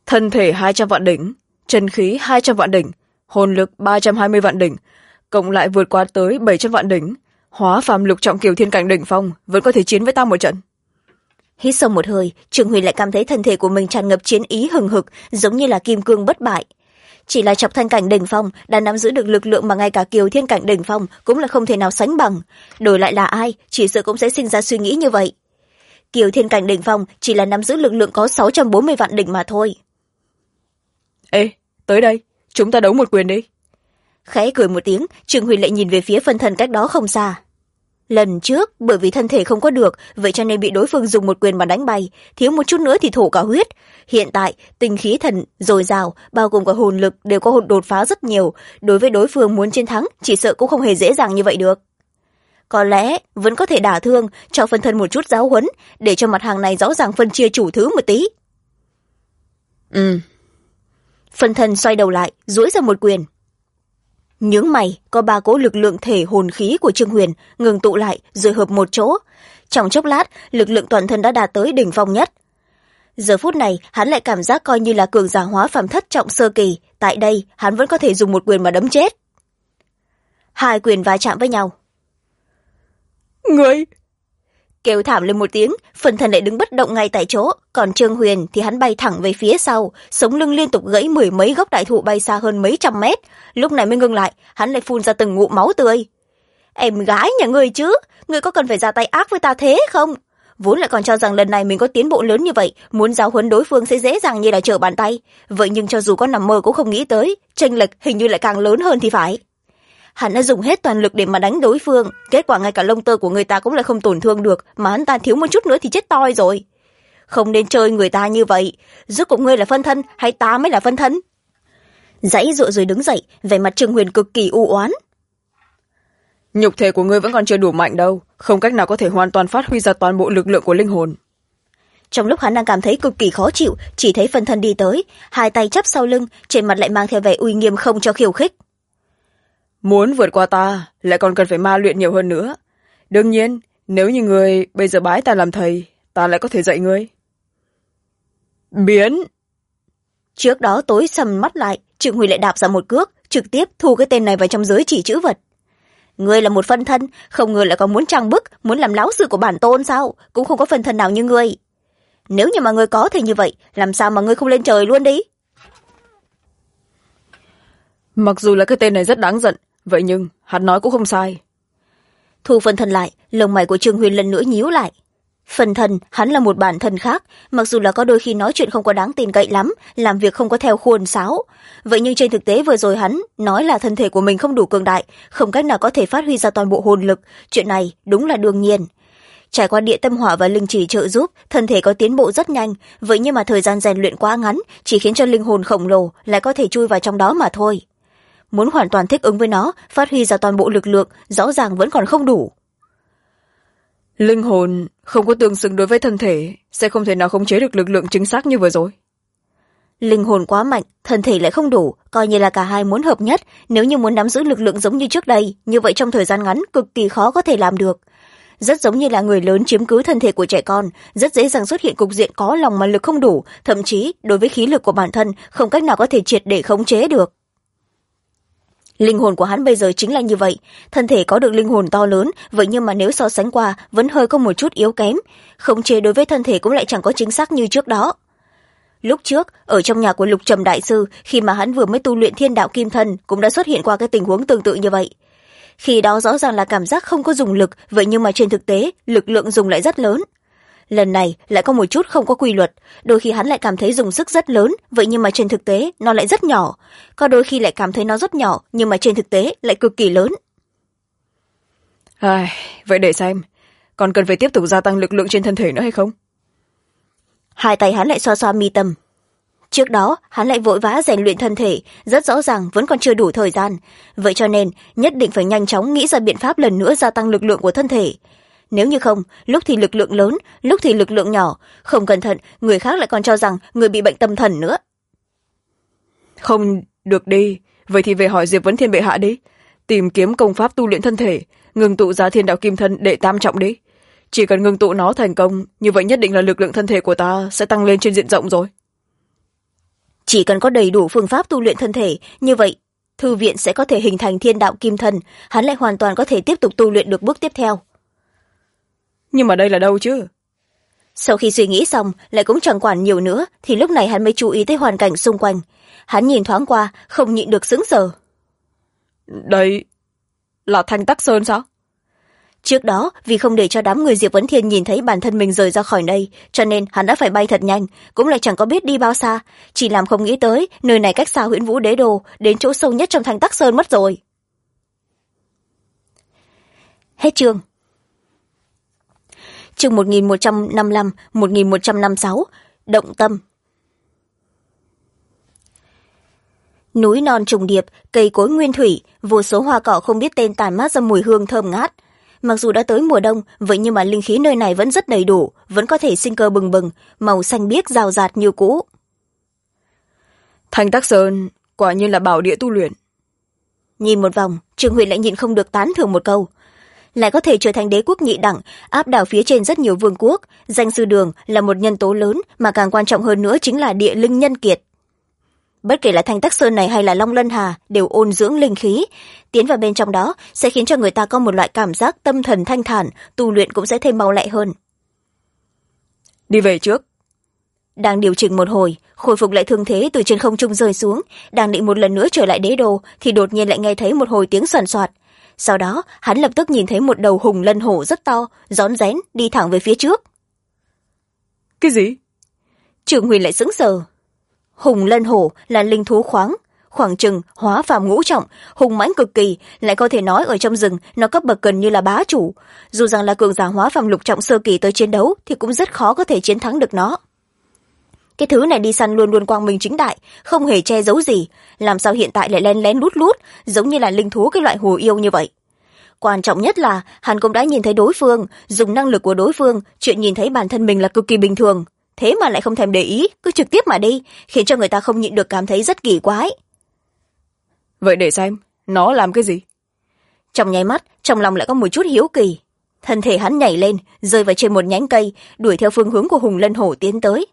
B: thân thể 200 vạn đỉnh, chân khí 200 vạn đỉnh, hồn lực 320 vạn đỉnh, cộng lại vượt qua tới 700 vạn đỉnh, hóa phàm lục trọng kiều thiên cảnh đỉnh phong, vẫn có thể chiến với ta một trận.
A: Hít sâu một hơi, Trương Huyền lại cảm thấy thân thể của mình tràn ngập chiến ý hừng hực, giống như là kim cương bất bại. Chỉ là Chọc Thanh cảnh đỉnh phong đã nắm giữ được lực lượng mà ngay cả kiều thiên cảnh đỉnh phong cũng là không thể nào sánh bằng. Đổi lại là ai, chỉ sợ cũng sẽ sinh ra suy nghĩ như vậy. Kiều thiên cảnh đỉnh phong chỉ là nắm giữ lực lượng có 640 vạn đỉnh mà thôi.
B: Ê, tới đây, chúng ta đấu một quyền đi.
A: Khẽ cười một tiếng, Trương Huyền lại nhìn về phía phân thân cách đó không xa. Lần trước, bởi vì thân thể không có được, vậy cho nên bị đối phương dùng một quyền mà đánh bay, thiếu một chút nữa thì thổ cả huyết. Hiện tại, tinh khí thần dồi dào, bao gồm cả hồn lực đều có hồn đột phá rất nhiều. Đối với đối phương muốn chiến thắng, chỉ sợ cũng không hề dễ dàng như vậy được. Có lẽ, vẫn có thể đả thương, cho phân thân một chút giáo huấn, để cho mặt hàng này rõ ràng phân chia chủ thứ một tí. Phân thân xoay đầu lại, duỗi ra một quyền. Nhướng mày, có 3 cỗ lực lượng thể hồn khí của Trương Huyền ngừng tụ lại rồi hợp một chỗ. Trong chốc lát, lực lượng toàn thân đã đạt tới đỉnh phong nhất. Giờ phút này, hắn lại cảm giác coi như là cường giả hóa phàm thất trọng sơ kỳ. Tại đây, hắn vẫn có thể dùng một quyền mà đấm chết. 2 quyền va chạm với nhau.
B: Ngươi!
A: Kêu thảm lên một tiếng, phần thân lại đứng bất động ngay tại chỗ, còn Trương Huyền thì hắn bay thẳng về phía sau, sống lưng liên tục gãy 10 mấy gốc đại thụ bay xa hơn mấy trăm mét. Lúc này mới ngưng lại, hắn lại phun ra từng ngụm máu tươi. Em gái nhà ngươi chứ, ngươi có cần phải ra tay ác với ta thế không? Vốn lại còn cho rằng lần này mình có tiến bộ lớn như vậy, muốn giáo huấn đối phương sẽ dễ dàng như là trở bàn tay. Vậy nhưng cho dù có nằm mơ cũng không nghĩ tới, chênh lệch hình như lại càng lớn hơn thì phải. Hắn đã dùng hết toàn lực để mà đánh đối phương, kết quả ngay cả lông tơ của người ta cũng lại không tổn thương được, mà hắn ta thiếu một chút nữa thì chết toi rồi. Không nên chơi người ta như vậy, rốt cuộc ngươi là phân thân hay ta mới là phân thân? Dãy dụa rồi đứng dậy, vẻ mặt Trương Huyền cực kỳ u oán.
B: Nhục thể của ngươi vẫn còn chưa đủ mạnh đâu, không cách nào có thể hoàn toàn phát huy ra toàn bộ lực lượng của linh hồn.
A: Trong lúc hắn đang cảm thấy cực kỳ khó chịu, chỉ thấy phân thân đi tới, 2 tay chắp sau lưng, trên mặt lại mang theo vẻ uy nghiêm không cho khiêu khích.
B: Muốn vượt qua ta, lại còn cần phải ma luyện nhiều hơn nữa. Đương nhiên, nếu như ngươi bây giờ bái ta làm thầy, ta lại có thể dạy ngươi. Biến!
A: Trước đó tối sầm mắt lại, Trương Huy lại đạp ra một cước, trực tiếp thu cái tên này vào trong giới chỉ chữ vật. Ngươi là một phân thân, không ngờ lại còn muốn trang bức, muốn làm láo sư của bản tôn sao? Cũng không có phân thân nào như ngươi. Nếu như mà ngươi có thể như vậy, làm sao mà ngươi không lên trời luôn đi?
B: Mặc dù là cái tên này rất đáng giận, vậy nhưng hắn nói cũng không sai.
A: Thu phân thân lại, lông mày của Trương Huyền lần nữa nhíu lại. Phân thân, hắn là một bản thân khác, mặc dù là có đôi khi nói chuyện không có đáng tin cậy lắm, làm việc không có theo khuôn sáo. Vậy nhưng trên thực tế vừa rồi hắn nói là thân thể của mình không đủ cường đại, không cách nào có thể phát huy ra toàn bộ hồn lực, chuyện này đúng là đương nhiên. Trải qua địa tâm hỏa và linh chỉ trợ giúp, thân thể có tiến bộ rất nhanh, vậy nhưng mà thời gian rèn luyện quá ngắn, chỉ khiến cho linh hồn khổng lồ lại có thể chui vào trong đó mà thôi. Muốn hoàn toàn thích ứng với nó, phát huy ra toàn bộ lực lượng, rõ ràng vẫn còn không đủ.
B: Linh hồn không có tương xứng đối với thân thể, sẽ không thể nào khống chế được lực lượng chính xác như vừa rồi.
A: Linh hồn quá mạnh, thân thể lại không đủ, coi như là cả hai muốn hợp nhất, nếu như muốn nắm giữ lực lượng giống như trước đây, như vậy trong thời gian ngắn cực kỳ khó có thể làm được. Rất giống như là người lớn chiếm cứ thân thể của trẻ con, rất dễ dàng xuất hiện cục diện có lòng mà lực không đủ, thậm chí đối với khí lực của bản thân không cách nào có thể triệt để khống chế được. Linh hồn của hắn bây giờ chính là như vậy, thân thể có được linh hồn to lớn, vậy nhưng mà nếu so sánh qua vẫn hơi có một chút yếu kém, khống chế đối với thân thể cũng lại chẳng có chính xác như trước đó. Lúc trước, ở trong nhà của Lục Trầm Đại Sư, khi mà hắn vừa mới tu luyện Thiên Đạo Kim Thân cũng đã xuất hiện qua cái tình huống tương tự như vậy. Khi đó rõ ràng là cảm giác không có dùng lực, vậy nhưng mà trên thực tế, lực lượng dùng lại rất lớn. Lần này lại có một chút không có quy luật, đôi khi hắn lại cảm thấy dùng sức rất lớn, vậy nhưng mà trên thực tế nó lại rất nhỏ. Có đôi khi lại cảm thấy nó rất nhỏ, nhưng mà trên thực tế lại cực kỳ lớn.
B: Vậy để xem, còn cần phải tiếp tục gia tăng lực lượng trên thân thể nữa hay không?
A: 2 tay hắn lại xoa xoa mi tâm. Trước đó, hắn lại vội vã rèn luyện thân thể, rất rõ ràng vẫn còn chưa đủ thời gian. Vậy cho nên, nhất định phải nhanh chóng nghĩ ra biện pháp lần nữa gia tăng lực lượng của thân thể. Nếu như không, lúc thì lực lượng lớn, lúc thì lực lượng nhỏ, không cẩn thận, người khác lại còn cho rằng người bị bệnh tâm thần nữa.
B: Không được đi, vậy thì về hỏi Diệp Vấn Thiên bệ hạ đi. Tìm kiếm công pháp tu luyện thân thể, ngừng tụ ra Thiên Đạo Kim Thân để tam trọng đi. Chỉ cần ngừng tụ nó thành công, như vậy nhất định là lực lượng thân thể của ta sẽ tăng lên trên diện rộng rồi.
A: Chỉ cần có đầy đủ phương pháp tu luyện thân thể, như vậy thư viện sẽ có thể hình thành thiên đạo kim thân, hắn lại hoàn toàn có thể tiếp tục tu luyện được bước tiếp theo.
B: Nhưng mà đây là đâu chứ?
A: Sau khi suy nghĩ xong, lại cũng chẳng quản nhiều nữa, thì lúc này hắn mới chú ý tới hoàn cảnh xung quanh. Hắn nhìn thoáng qua, không nhịn được sững sờ.
B: Đây là Thanh Tắc Sơn sao?
A: Trước đó, vì không để cho đám người Diệp Vấn Thiên nhìn thấy bản thân mình rời ra khỏi đây, cho nên hắn đã phải bay thật nhanh, cũng lại chẳng có biết đi bao xa, chỉ làm không nghĩ tới nơi này cách xa Huyễn Vũ Đế Đô, đến chỗ sâu nhất trong Thanh Tắc Sơn mất rồi. Hết chương. Chương 1155, 1156, Động Tâm. Núi non trùng điệp, cây cối nguyên thủy, vô số hoa cỏ không biết tên tản mát ra mùi hương thơm ngát. Mặc dù đã tới mùa đông, vậy nhưng mà linh khí nơi này vẫn rất đầy đủ, vẫn có thể sinh cơ bừng bừng, màu xanh biếc rào rạt như cũ.
B: Thanh Tắc Sơn quả nhiên là bảo địa tu luyện.
A: Nhìn một vòng, Trương Huyền lại nhịn không được tán thưởng một câu. Lại có thể trở thành đế quốc nhị đẳng, áp đảo phía trên rất nhiều vương quốc, danh sư đường là một nhân tố lớn, mà càng quan trọng hơn nữa chính là địa linh nhân kiệt. Bất kể là Thanh Tắc Sơn này hay là Long Lân Hà đều ôn dưỡng linh khí, tiến vào bên trong đó sẽ khiến cho người ta có một loại cảm giác tâm thần thanh thản, tu luyện cũng sẽ thêm mau lẹ hơn.
B: Đi về trước.
A: Đang điều chỉnh một hồi, khôi phục lại thương thế từ trên không trung rơi xuống, đang định một lần nữa trở lại đế đô thì đột nhiên lại nghe thấy một hồi tiếng soàn soạt. Sau đó hắn lập tức nhìn thấy một đầu hùng lân hổ rất to, rón rén đi thẳng về phía trước.
B: Cái gì?
A: Trương Huyền lại sững sờ. Hùng lân hổ là linh thú khoảng chừng hóa phàm ngũ trọng, hùng mãnh cực kỳ, lại có thể nói ở trong rừng nó cấp bậc gần như là bá chủ. Dù rằng là cường giả hóa phàm lục trọng sơ kỳ tới chiến đấu thì cũng rất khó có thể chiến thắng được nó. Cái thứ này đi săn luôn luôn quang minh chính đại, không hề che giấu gì, làm sao hiện tại lại lén lén lút lút, giống như là linh thú cái loại hồ yêu như vậy. Quan trọng nhất là hắn cũng đã nhìn thấy đối phương, dùng năng lực của đối phương, chuyện nhìn thấy bản thân mình là cực kỳ bình thường, thế mà lại không thèm để ý, cứ trực tiếp mà đi, khiến cho người ta không nhịn được cảm thấy rất kỳ quái.
B: Vậy để xem, nó làm cái gì?
A: Trong nháy mắt, trong lòng lại có một chút hiếu kỳ. Thân thể hắn nhảy lên, rơi vào trên một nhánh cây, đuổi theo phương hướng của hùng lân hổ tiến tới.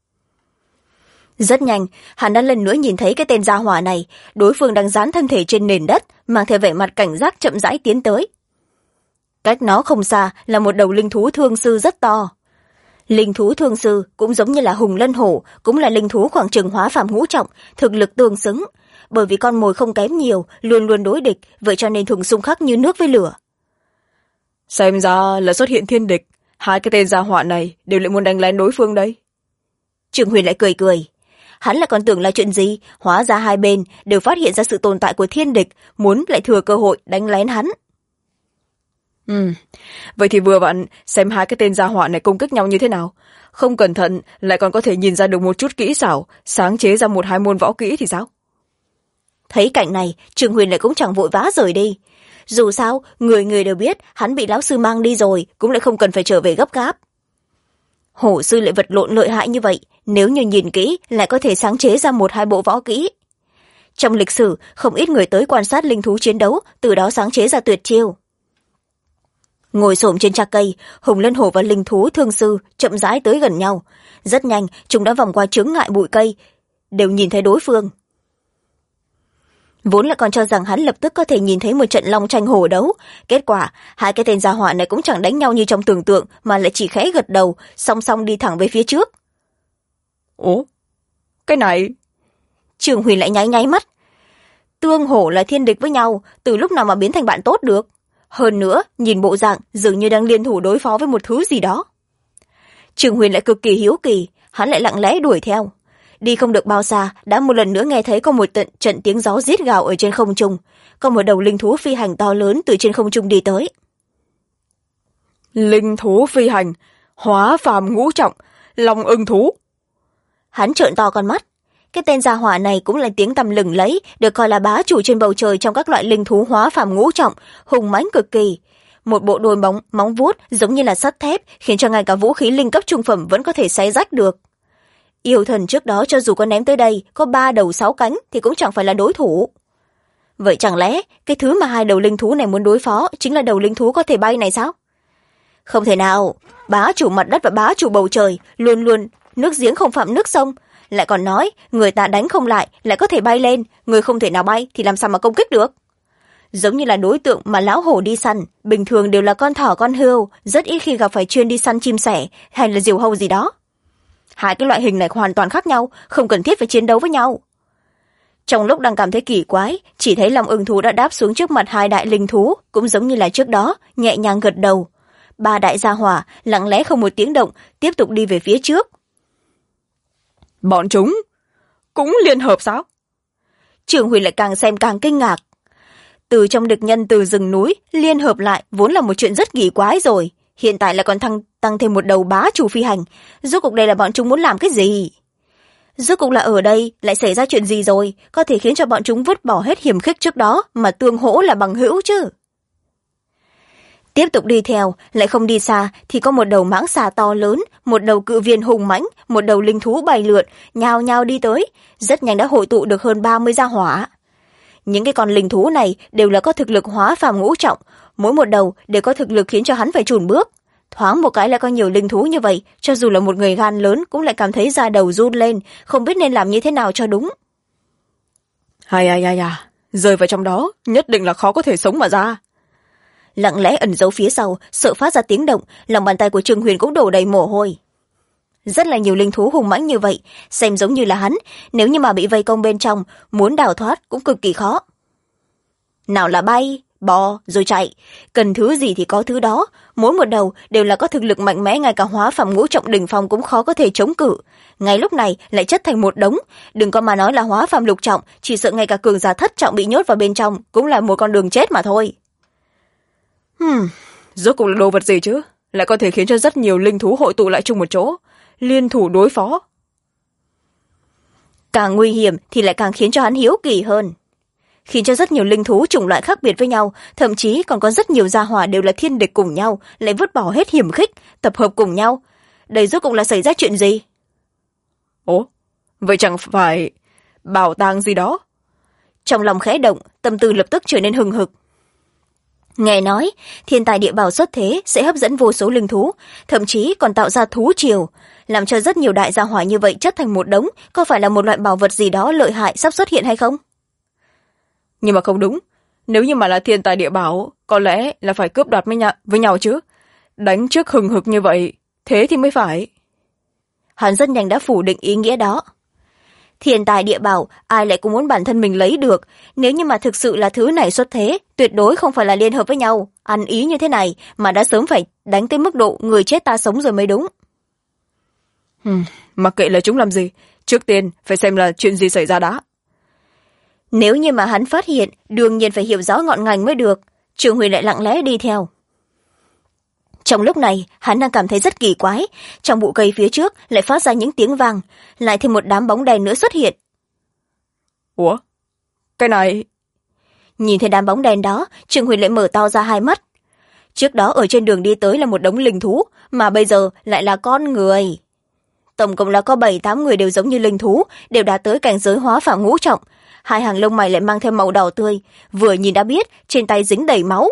A: Rất nhanh, hắn đã lần nữa nhìn thấy cái tên gia hỏa này, đối phương đang dán thân thể trên nền đất, mang theo vẻ mặt cảnh giác chậm rãi tiến tới. Cách nó không xa là một đầu linh thú thương sư rất to. Linh thú thương sư cũng giống như là hùng lân hổ, cũng là linh thú khoảng chừng hóa phàm ngũ trọng, thực lực tương xứng. Bởi vì con mồi không kém nhiều, luôn luôn đối địch, vậy cho nên thường xung khắc như nước với lửa.
B: Xem ra là xuất hiện thiên địch, hai cái tên gia hỏa này đều lại muốn đánh lén đối phương đây.
A: Trương Huyền lại cười cười. Hắn là còn tưởng là chuyện gì, hóa ra hai bên đều phát hiện ra sự tồn tại của thiên địch, muốn lại thừa cơ hội đánh lén hắn.
B: Vậy thì vừa vặn xem hai cái tên gia hỏa này công kích nhau như thế nào, không cẩn thận lại còn có thể nhìn ra được một chút kỹ xảo, sáng chế ra một hai môn võ kỹ thì sao?
A: Thấy cảnh này, Trương Huyền lại cũng chẳng vội vã rời đi. Dù sao, người người đều biết hắn bị lão sư mang đi rồi, cũng lại không cần phải trở về gấp gáp. Hổ sư lại vật lộn lợi hại như vậy, nếu như nhìn kỹ lại có thể sáng chế ra một hai bộ võ kỹ. Trong lịch sử, không ít người tới quan sát linh thú chiến đấu, từ đó sáng chế ra tuyệt chiêu. Ngồi xổm trên trạc cây, hùng lân hổ và linh thú thương sư chậm rãi tới gần nhau. Rất nhanh, chúng đã vòng qua chướng ngại bụi cây, đều nhìn thấy đối phương. Vốn là còn cho rằng hắn lập tức có thể nhìn thấy một trận long tranh hổ đấu, kết quả hai cái tên gia hỏa này cũng chẳng đánh nhau như trong tưởng tượng, mà lại chỉ khẽ gật đầu, song song đi thẳng về phía trước.
B: Ủa? Cái này...
A: Trương Huyền lại nháy nháy mắt. Tương hổ là thiên địch với nhau, từ lúc nào mà biến thành bạn tốt được? Hơn nữa, nhìn bộ dạng dường như đang liên thủ đối phó với một thứ gì đó. Trương Huyền lại cực kỳ hiếu kỳ, hắn lại lặng lẽ đuổi theo. Đi không được bao xa, đã một lần nữa nghe thấy có một trận tiếng gió rít gào ở trên không trung. Có một đầu linh thú phi hành to lớn từ trên không trung đi tới.
B: Linh thú phi hành, hóa phàm ngũ trọng, long ưng thú.
A: Hắn trợn to con mắt. Cái tên gia hỏa này cũng là tiếng tăm lừng lẫy, được coi là bá chủ trên bầu trời trong các loại linh thú hóa phàm ngũ trọng, hùng mãnh cực kỳ. Một bộ đôi móng vuốt giống như là sắt thép, khiến cho ngay cả vũ khí linh cấp trung phẩm vẫn có thể xé rách được. Yêu thần trước đó cho dù có ném tới đây có 3 đầu 6 cánh thì cũng chẳng phải là đối thủ. Vậy chẳng lẽ cái thứ mà hai đầu linh thú này muốn đối phó chính là đầu linh thú có thể bay này sao? Không thể nào, bá chủ mặt đất và bá chủ bầu trời luôn luôn nước giếng không phạm nước sông, lại còn nói người ta đánh không lại lại có thể bay lên, người không thể nào bay thì làm sao mà công kích được. Giống như là đối tượng mà lão hổ đi săn bình thường đều là con thỏ con hươu, rất ít khi gặp phải chuyên đi săn chim sẻ hay là diều hâu gì đó. Hai cái loại hình này hoàn toàn khác nhau, không cần thiết phải chiến đấu với nhau. Trong lúc đang cảm thấy kỳ quái, chỉ thấy Long Ưng Thú đã đáp xuống trước mặt hai đại linh thú, cũng giống như là trước đó, nhẹ nhàng gật đầu. Ba đại gia hỏa lặng lẽ không một tiếng động, tiếp tục đi về phía trước.
B: Bọn chúng cũng liên hợp sao?
A: Trường Huy lại càng xem càng kinh ngạc. Từ trong địch nhân từ rừng núi liên hợp lại vốn là một chuyện rất kỳ quái rồi, hiện tại lại còn tăng thêm một đầu bá chủ phi hành. Rốt cuộc đây là bọn chúng muốn làm cái gì? Rốt cuộc là ở đây lại xảy ra chuyện gì rồi, có thể khiến cho bọn chúng vứt bỏ hết hiềm khích trước đó mà tương hỗ là bằng hữu chứ? Tiếp tục đi theo, lại không đi xa thì có một đầu mãng xà to lớn, một đầu cự viên hùng mãnh, một đầu linh thú bay lượn, nhao nhao đi tới, rất nhanh đã hội tụ được hơn 30 gia hỏa. Những cái con linh thú này đều là có thực lực hóa phàm ngũ trọng, mỗi một đầu đều có thực lực khiến cho hắn phải chùn bước. Thoáng một cái lại có nhiều linh thú như vậy, cho dù là một người gan lớn cũng lại cảm thấy da đầu run lên, không biết nên làm như thế nào cho đúng.
B: Rơi vào trong đó nhất định là khó có thể sống mà ra.
A: Lặng lẽ ẩn giấu phía sau, sợ phát ra tiếng động, lòng bàn tay của Trương Huyền cũng đổ đầy mồ hôi. Rất là nhiều linh thú hùng mãnh như vậy, xem giống như là hắn, nếu như mà bị vây công bên trong, muốn đào thoát cũng cực kỳ khó. Nào là bay, bò, rồi chạy, cần thứ gì thì có thứ đó, mỗi một đầu đều là có thực lực mạnh mẽ, ngay cả hóa phàm ngũ trọng đỉnh phong cũng khó có thể chống cự. Ngay lúc này lại chất thành một đống, đừng có mà nói là hóa phàm lục trọng, chỉ sợ ngay cả cường giả thất trọng bị nhốt vào bên trong cũng là một con đường chết mà thôi.
B: Rốt cuộc là đồ vật gì chứ, lại có thể khiến cho rất nhiều linh thú hội tụ lại chung một chỗ, liên thủ đối phó?
A: Càng nguy hiểm thì lại càng khiến cho hắn hiếu kỳ hơn. Khiến cho rất nhiều linh thú chủng loại khác biệt với nhau, thậm chí còn có rất nhiều gia hỏa đều là thiên địch cùng nhau, lại vứt bỏ hết hiểm khích, tập hợp cùng nhau. Đây rốt cuộc là xảy ra chuyện gì?
B: Ồ, vậy chẳng phải bảo tàng gì đó?
A: Trong lòng khẽ động, tâm tư lập tức trở nên hừng hực. Nghe nói, thiên tài địa bảo xuất thế sẽ hấp dẫn vô số linh thú, thậm chí còn tạo ra thú triều, làm cho rất nhiều đại gia hỏa như vậy chất thành một đống, có phải là một loại bảo vật gì đó lợi hại sắp xuất hiện hay không?
B: Nhưng mà không đúng, nếu như mà là thiên tài địa bảo, có lẽ là phải cướp đoạt với nhau chứ. Đánh trước hừng hực như vậy, thế thì mới phải.
A: Hắn rất nhanh đã phủ định ý nghĩa đó. Thiên tài địa bảo, ai lại cũng muốn bản thân mình lấy được. Nếu như mà thực sự là thứ này xuất thế, tuyệt đối không phải là liên hợp với nhau, ăn ý như thế này, mà đã sớm phải đánh tới mức độ người chết ta sống rồi mới đúng.
B: Mặc kệ là chúng làm gì, trước tiên phải xem là chuyện gì xảy ra đã.
A: Nếu như mà hắn phát hiện, đương nhiên phải hiểu rõ ngọn ngành mới được. Trương Huy lại lặng lẽ đi theo. Trong lúc này, hắn đang cảm thấy rất kỳ quái, trong bụi cây phía trước lại phát ra những tiếng vang, lại thêm một đám bóng đèn nữa xuất hiện.
B: Ủa? Cái này...
A: Nhìn thấy đám bóng đèn đó, Trương Huy lại mở to ra hai mắt. Trước đó ở trên đường đi tới là một đống linh thú, mà bây giờ lại là con người. Tổng cộng là có 7-8 người đều giống như linh thú, đều đã tới cảnh giới hóa phàm ngũ trọng. Hai hàng lông mày lại mang theo màu đỏ tươi, vừa nhìn đã biết trên tay dính đầy máu.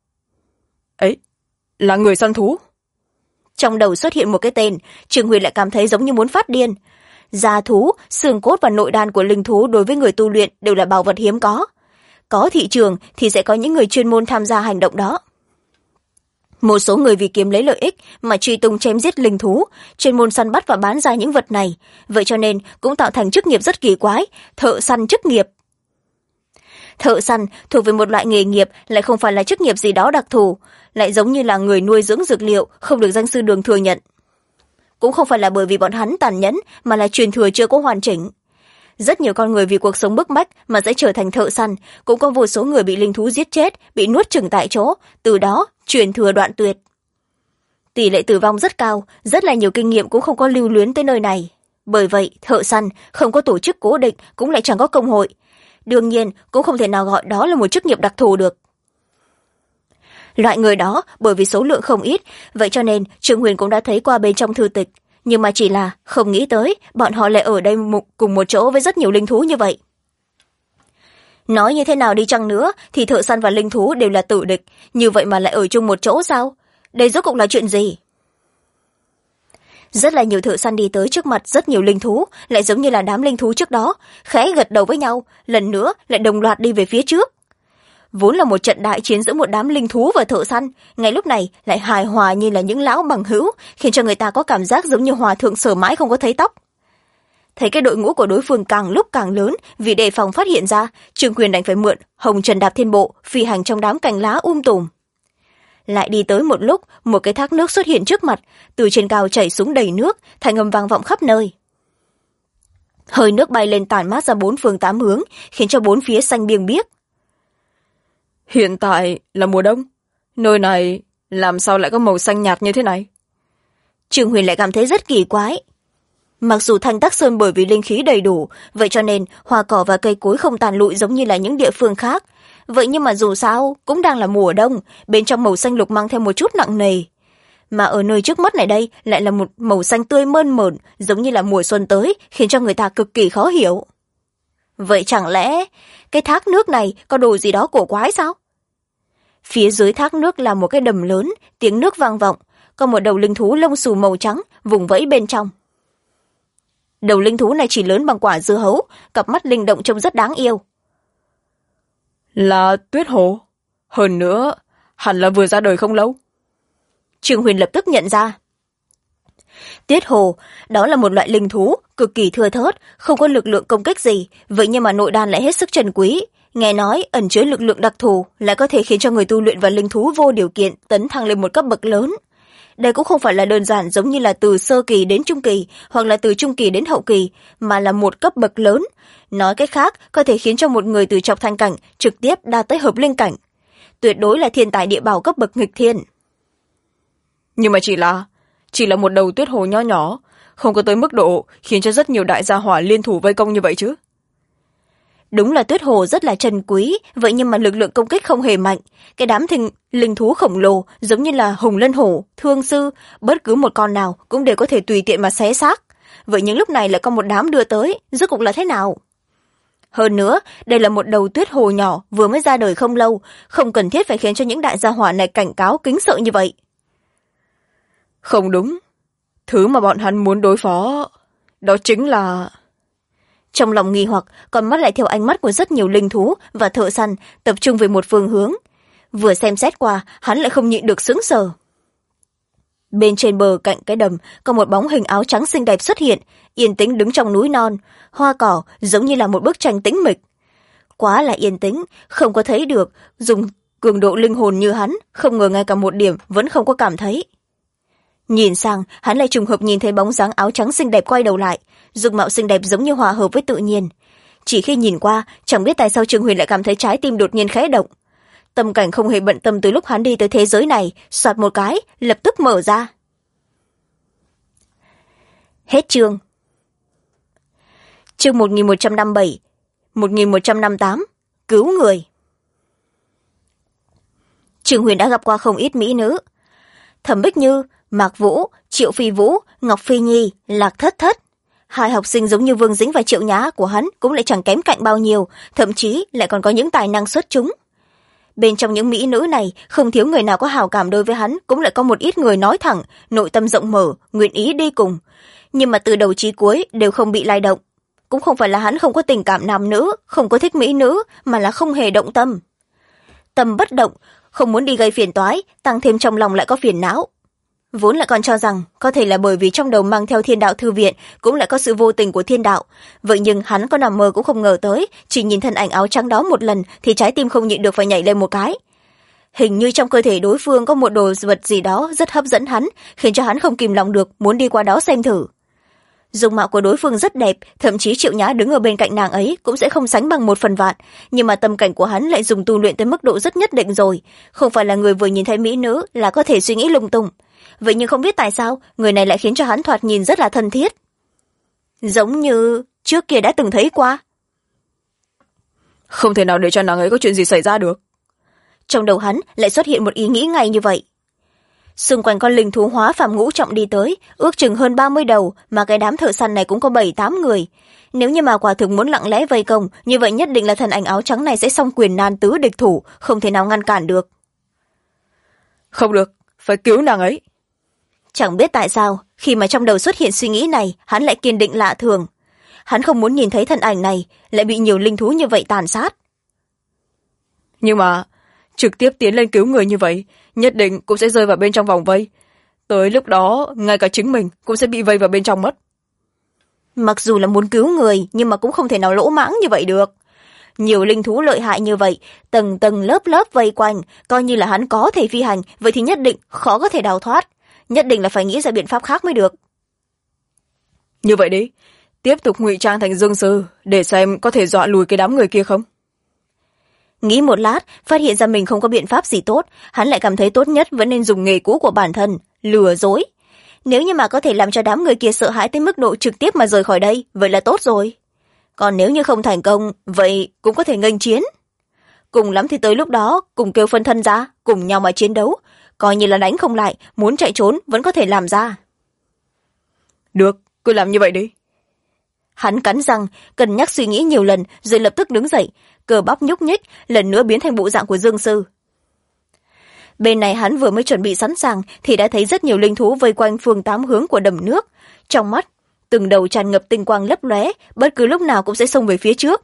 B: Ấy, là người săn thú.
A: Trong đầu xuất hiện một cái tên, Trương Huy lại cảm thấy giống như muốn phát điên. Da thú, xương cốt và nội đan của linh thú đối với người tu luyện đều là bảo vật hiếm có. Có thị trường thì sẽ có những người chuyên môn tham gia hành động đó. Một số người vì kiếm lấy lợi ích mà truy tung chém giết linh thú, chuyên môn săn bắt và bán ra những vật này, vậy cho nên cũng tạo thành chức nghiệp rất kỳ quái, thợ săn chức nghiệp. Thợ săn thuộc về một loại nghề nghiệp, lại không phải là chức nghiệp gì đó đặc thù, lại giống như là người nuôi dưỡng dược liệu, không được danh sư đường thừa nhận. Cũng không phải là bởi vì bọn hắn tàn nhẫn, mà là truyền thừa chưa có hoàn chỉnh. Rất nhiều con người vì cuộc sống bức bách mà sẽ trở thành thợ săn, cũng có vô số người bị linh thú giết chết, bị nuốt chửng tại chỗ, từ đó truyền thừa đoạn tuyệt. Tỷ lệ tử vong rất cao, rất là nhiều kinh nghiệm cũng không có lưu luyến tới nơi này. Bởi vậy, thợ săn không có tổ chức cố định, cũng lại chẳng có công hội. Đương nhiên, cũng không thể nào gọi đó là một chức nghiệp đặc thù được. Loại người đó, bởi vì số lượng không ít, vậy cho nên Trương Huyền cũng đã thấy qua bên trong thư tịch. Nhưng mà chỉ là không nghĩ tới bọn họ lại ở đây cùng một chỗ với rất nhiều linh thú như vậy. Nói như thế nào đi chăng nữa thì thợ săn và linh thú đều là tử địch, như vậy mà lại ở chung một chỗ sao? Đây rốt cuộc là chuyện gì? Rất là nhiều thợ săn đi tới trước mặt rất nhiều linh thú, lại giống như là đám linh thú trước đó, khẽ gật đầu với nhau, lần nữa lại đồng loạt đi về phía trước. Vốn là một trận đại chiến giữa một đám linh thú và thợ săn, ngay lúc này lại hài hòa như là những lão bằng hữu, khiến cho người ta có cảm giác giống như hòa thượng sờ mãi không có thấy tóc. Thấy cái đội ngũ của đối phương càng lúc càng lớn, vì đề phòng phát hiện ra, Trương Huyền đành phải mượn hồng trần đạp thiên bộ, phi hành trong đám cành lá tùm. Lại đi tới một lúc, một cái thác nước xuất hiện trước mặt, từ trên cao chảy xuống đầy nước, thành âm vang vọng khắp nơi. Hơi nước bay lên tản mát ra bốn phương tám hướng, khiến cho bốn phía xanh biêng biếc.
B: Hiện tại là mùa đông, nơi này làm sao lại có màu xanh nhạt như thế này?
A: Trương Huyền lại cảm thấy rất kỳ quái. Mặc dù Thanh Tắc Sơn bởi vì linh khí đầy đủ, vậy cho nên hoa cỏ và cây cối không tàn lụi giống như là những địa phương khác. Vậy nhưng mà dù sao, cũng đang là mùa đông, bên trong màu xanh lục mang theo một chút nặng nề. Mà ở nơi trước mắt này đây lại là một màu xanh tươi mơn mởn, giống như là mùa xuân tới, khiến cho người ta cực kỳ khó hiểu. Vậy chẳng lẽ cái thác nước này có đồ gì đó cổ quái sao? Phía dưới thác nước là một cái đầm lớn, tiếng nước vang vọng, có một đầu linh thú lông xù màu trắng vùng vẫy bên trong. Đầu linh thú này chỉ lớn bằng quả dưa hấu, cặp mắt linh động trông rất đáng yêu.
B: Là Tuyết Hồ. Hơn nữa, hẳn là vừa ra đời không lâu.
A: Trương Huyền lập tức nhận ra. Tuyết Hồ, đó là một loại linh thú, cực kỳ thưa thớt, không có lực lượng công kích gì, vậy nhưng mà nội đan lại hết sức trân quý. Nghe nói, ẩn chứa lực lượng đặc thù, lại có thể khiến cho người tu luyện và linh thú vô điều kiện tấn thăng lên một cấp bậc lớn. Đây cũng không phải là đơn giản giống như là từ sơ kỳ đến trung kỳ, hoặc là từ trung kỳ đến hậu kỳ, mà là một cấp bậc lớn. Nói cách khác, có thể khiến cho một người từ trọc thanh cảnh trực tiếp đạt tới hợp linh cảnh. Tuyệt đối là thiên tài địa bảo cấp bậc nghịch thiên.
B: Nhưng mà chỉ là một đầu tuyết hồ nho nhỏ, không có tới mức độ khiến cho rất nhiều đại gia hỏa liên thủ vây công như vậy chứ.
A: Đúng là tuyết hồ rất là trân quý, vậy nhưng mà lực lượng công kích không hề mạnh. Cái đám linh thú khổng lồ giống như là hùng lân hổ, thương sư, bất cứ một con nào cũng đều có thể tùy tiện mà xé xác. Vậy những lúc này lại có một đám đưa tới, rốt cuộc là thế nào? Hơn nữa, đây là một đầu tuyết hồ nhỏ vừa mới ra đời không lâu, không cần thiết phải khiến cho những đại gia hỏa này cảnh cáo kính sợ như vậy.
B: Không đúng. Thứ mà bọn hắn muốn đối phó, đó chính là...
A: Trong lòng nghi hoặc, con mắt lại theo ánh mắt của rất nhiều linh thú và thợ săn tập trung về một phương hướng. Vừa xem xét qua, hắn lại không nhịn được sững sờ. Bên trên bờ cạnh cái đầm có một bóng hình áo trắng xinh đẹp xuất hiện, yên tĩnh đứng trong núi non, hoa cỏ giống như là một bức tranh tĩnh mịch. Quá là yên tĩnh, không có thấy được, dùng cường độ linh hồn như hắn, không ngờ ngay cả một điểm vẫn không có cảm thấy. Nhìn sang, hắn lại trùng hợp nhìn thấy bóng dáng áo trắng xinh đẹp quay đầu lại, dung mạo xinh đẹp giống như hòa hợp với tự nhiên. Chỉ khi nhìn qua, chẳng biết tại sao Trương Huyền lại cảm thấy trái tim đột nhiên khẽ động. Tâm cảnh không hề bận tâm từ lúc hắn đi tới thế giới này, soạt một cái, lập tức mở ra. Hết chương. Chương 1157, 1158, cứu người. Trương Huyền đã gặp qua không ít mỹ nữ. Thẩm Bích Như, Mạc Vũ, Triệu Phi Vũ, Ngọc Phi Nhi, Lạc Thất Thất. Hai học sinh giống như Vương Dĩnh và Triệu Nhã của hắn cũng lại chẳng kém cạnh bao nhiêu, thậm chí lại còn có những tài năng xuất chúng. Bên trong những mỹ nữ này, không thiếu người nào có hào cảm đối với hắn, cũng lại có một ít người nói thẳng, nội tâm rộng mở, nguyện ý đi cùng. Nhưng mà từ đầu chí cuối đều không bị lay động. Cũng không phải là hắn không có tình cảm nam nữ, không có thích mỹ nữ, mà là không hề động tâm. Tâm bất động, không muốn đi gây phiền toái, tăng thêm trong lòng lại có phiền não. Vốn lại còn cho rằng có thể là bởi vì trong đầu mang theo thiên đạo thư viện cũng lại có sự vô tình của thiên đạo. Vậy nhưng hắn có nằm mơ cũng không ngờ tới, chỉ nhìn thân ảnh áo trắng đó một lần thì trái tim không nhịn được phải nhảy lên một cái. Hình như trong cơ thể đối phương có một đồ vật gì đó rất hấp dẫn hắn, khiến cho hắn không kìm lòng được muốn đi qua đó xem thử. Dung mạo của đối phương rất đẹp, thậm chí Triệu Nhã đứng ở bên cạnh nàng ấy cũng sẽ không sánh bằng 1/1000, nhưng mà tâm cảnh của hắn lại dùng tu luyện tới mức độ rất nhất định rồi, không phải là người vừa nhìn thấy mỹ nữ là có thể suy nghĩ lung tung. Vậy nhưng không biết tại sao, người này lại khiến cho hắn thoạt nhìn rất là thân thiết. Giống như trước kia đã từng thấy qua.
B: Không thể nào để cho nàng ấy có chuyện gì xảy ra được.
A: Trong đầu hắn lại xuất hiện một ý nghĩ ngay như vậy. Xung quanh con linh thú hóa phàm ngũ trọng đi tới, ước chừng hơn 30 đầu, mà cái đám thợ săn này cũng có 7-8 người. Nếu như mà quả thực muốn lặng lẽ vây công, như vậy nhất định là thần ảnh áo trắng này sẽ song quyền nan tứ địch thủ, không thể nào ngăn cản được.
B: Không được, phải cứu nàng ấy.
A: Chẳng biết tại sao khi mà trong đầu xuất hiện suy nghĩ này, hắn lại kiên định lạ thường. Hắn không muốn nhìn thấy thân ảnh này lại bị nhiều linh thú như vậy tàn sát.
B: Nhưng mà trực tiếp tiến lên cứu người như vậy nhất định cũng sẽ rơi vào bên trong vòng vây, tới lúc đó ngay cả chính mình cũng sẽ bị vây vào bên trong mất.
A: Mặc dù là muốn cứu người nhưng mà cũng không thể nào lỗ mãng như vậy được. Nhiều linh thú lợi hại như vậy, tầng tầng lớp lớp vây quanh, coi như là hắn có thể phi hành, vậy thì nhất định khó có thể đào thoát, nhất định là phải nghĩ ra biện pháp khác mới được.
B: Như vậy đi, tiếp tục ngụy trang thành dương sư để xem có thể dọa lùi cái đám người kia không.
A: Nghĩ một lát, phát hiện ra mình không có biện pháp gì tốt, hắn lại cảm thấy tốt nhất vẫn nên dùng nghề cũ của bản thân, lừa dối. Nếu như mà có thể làm cho đám người kia sợ hãi tới mức độ trực tiếp mà rời khỏi đây, vậy là tốt rồi. Còn nếu như không thành công, vậy cũng có thể nghênh chiến. Cùng lắm thì tới lúc đó, cùng kêu phân thân ra, cùng nhau mà chiến đấu. Coi như là đánh không lại, muốn chạy trốn vẫn có thể làm ra.
B: Được, cứ làm như vậy đi.
A: Hắn cắn răng, cân nhắc suy nghĩ nhiều lần, rồi lập tức đứng dậy, cơ bắp nhúc nhích, lần nữa biến thành bộ dạng của Dương Sư. Bên này hắn vừa mới chuẩn bị sẵn sàng, thì đã thấy rất nhiều linh thú vây quanh phương 8 hướng của đầm nước. Trong mắt, từng đầu tràn ngập tinh quang lấp lóe, bất cứ lúc nào cũng sẽ xông về phía trước.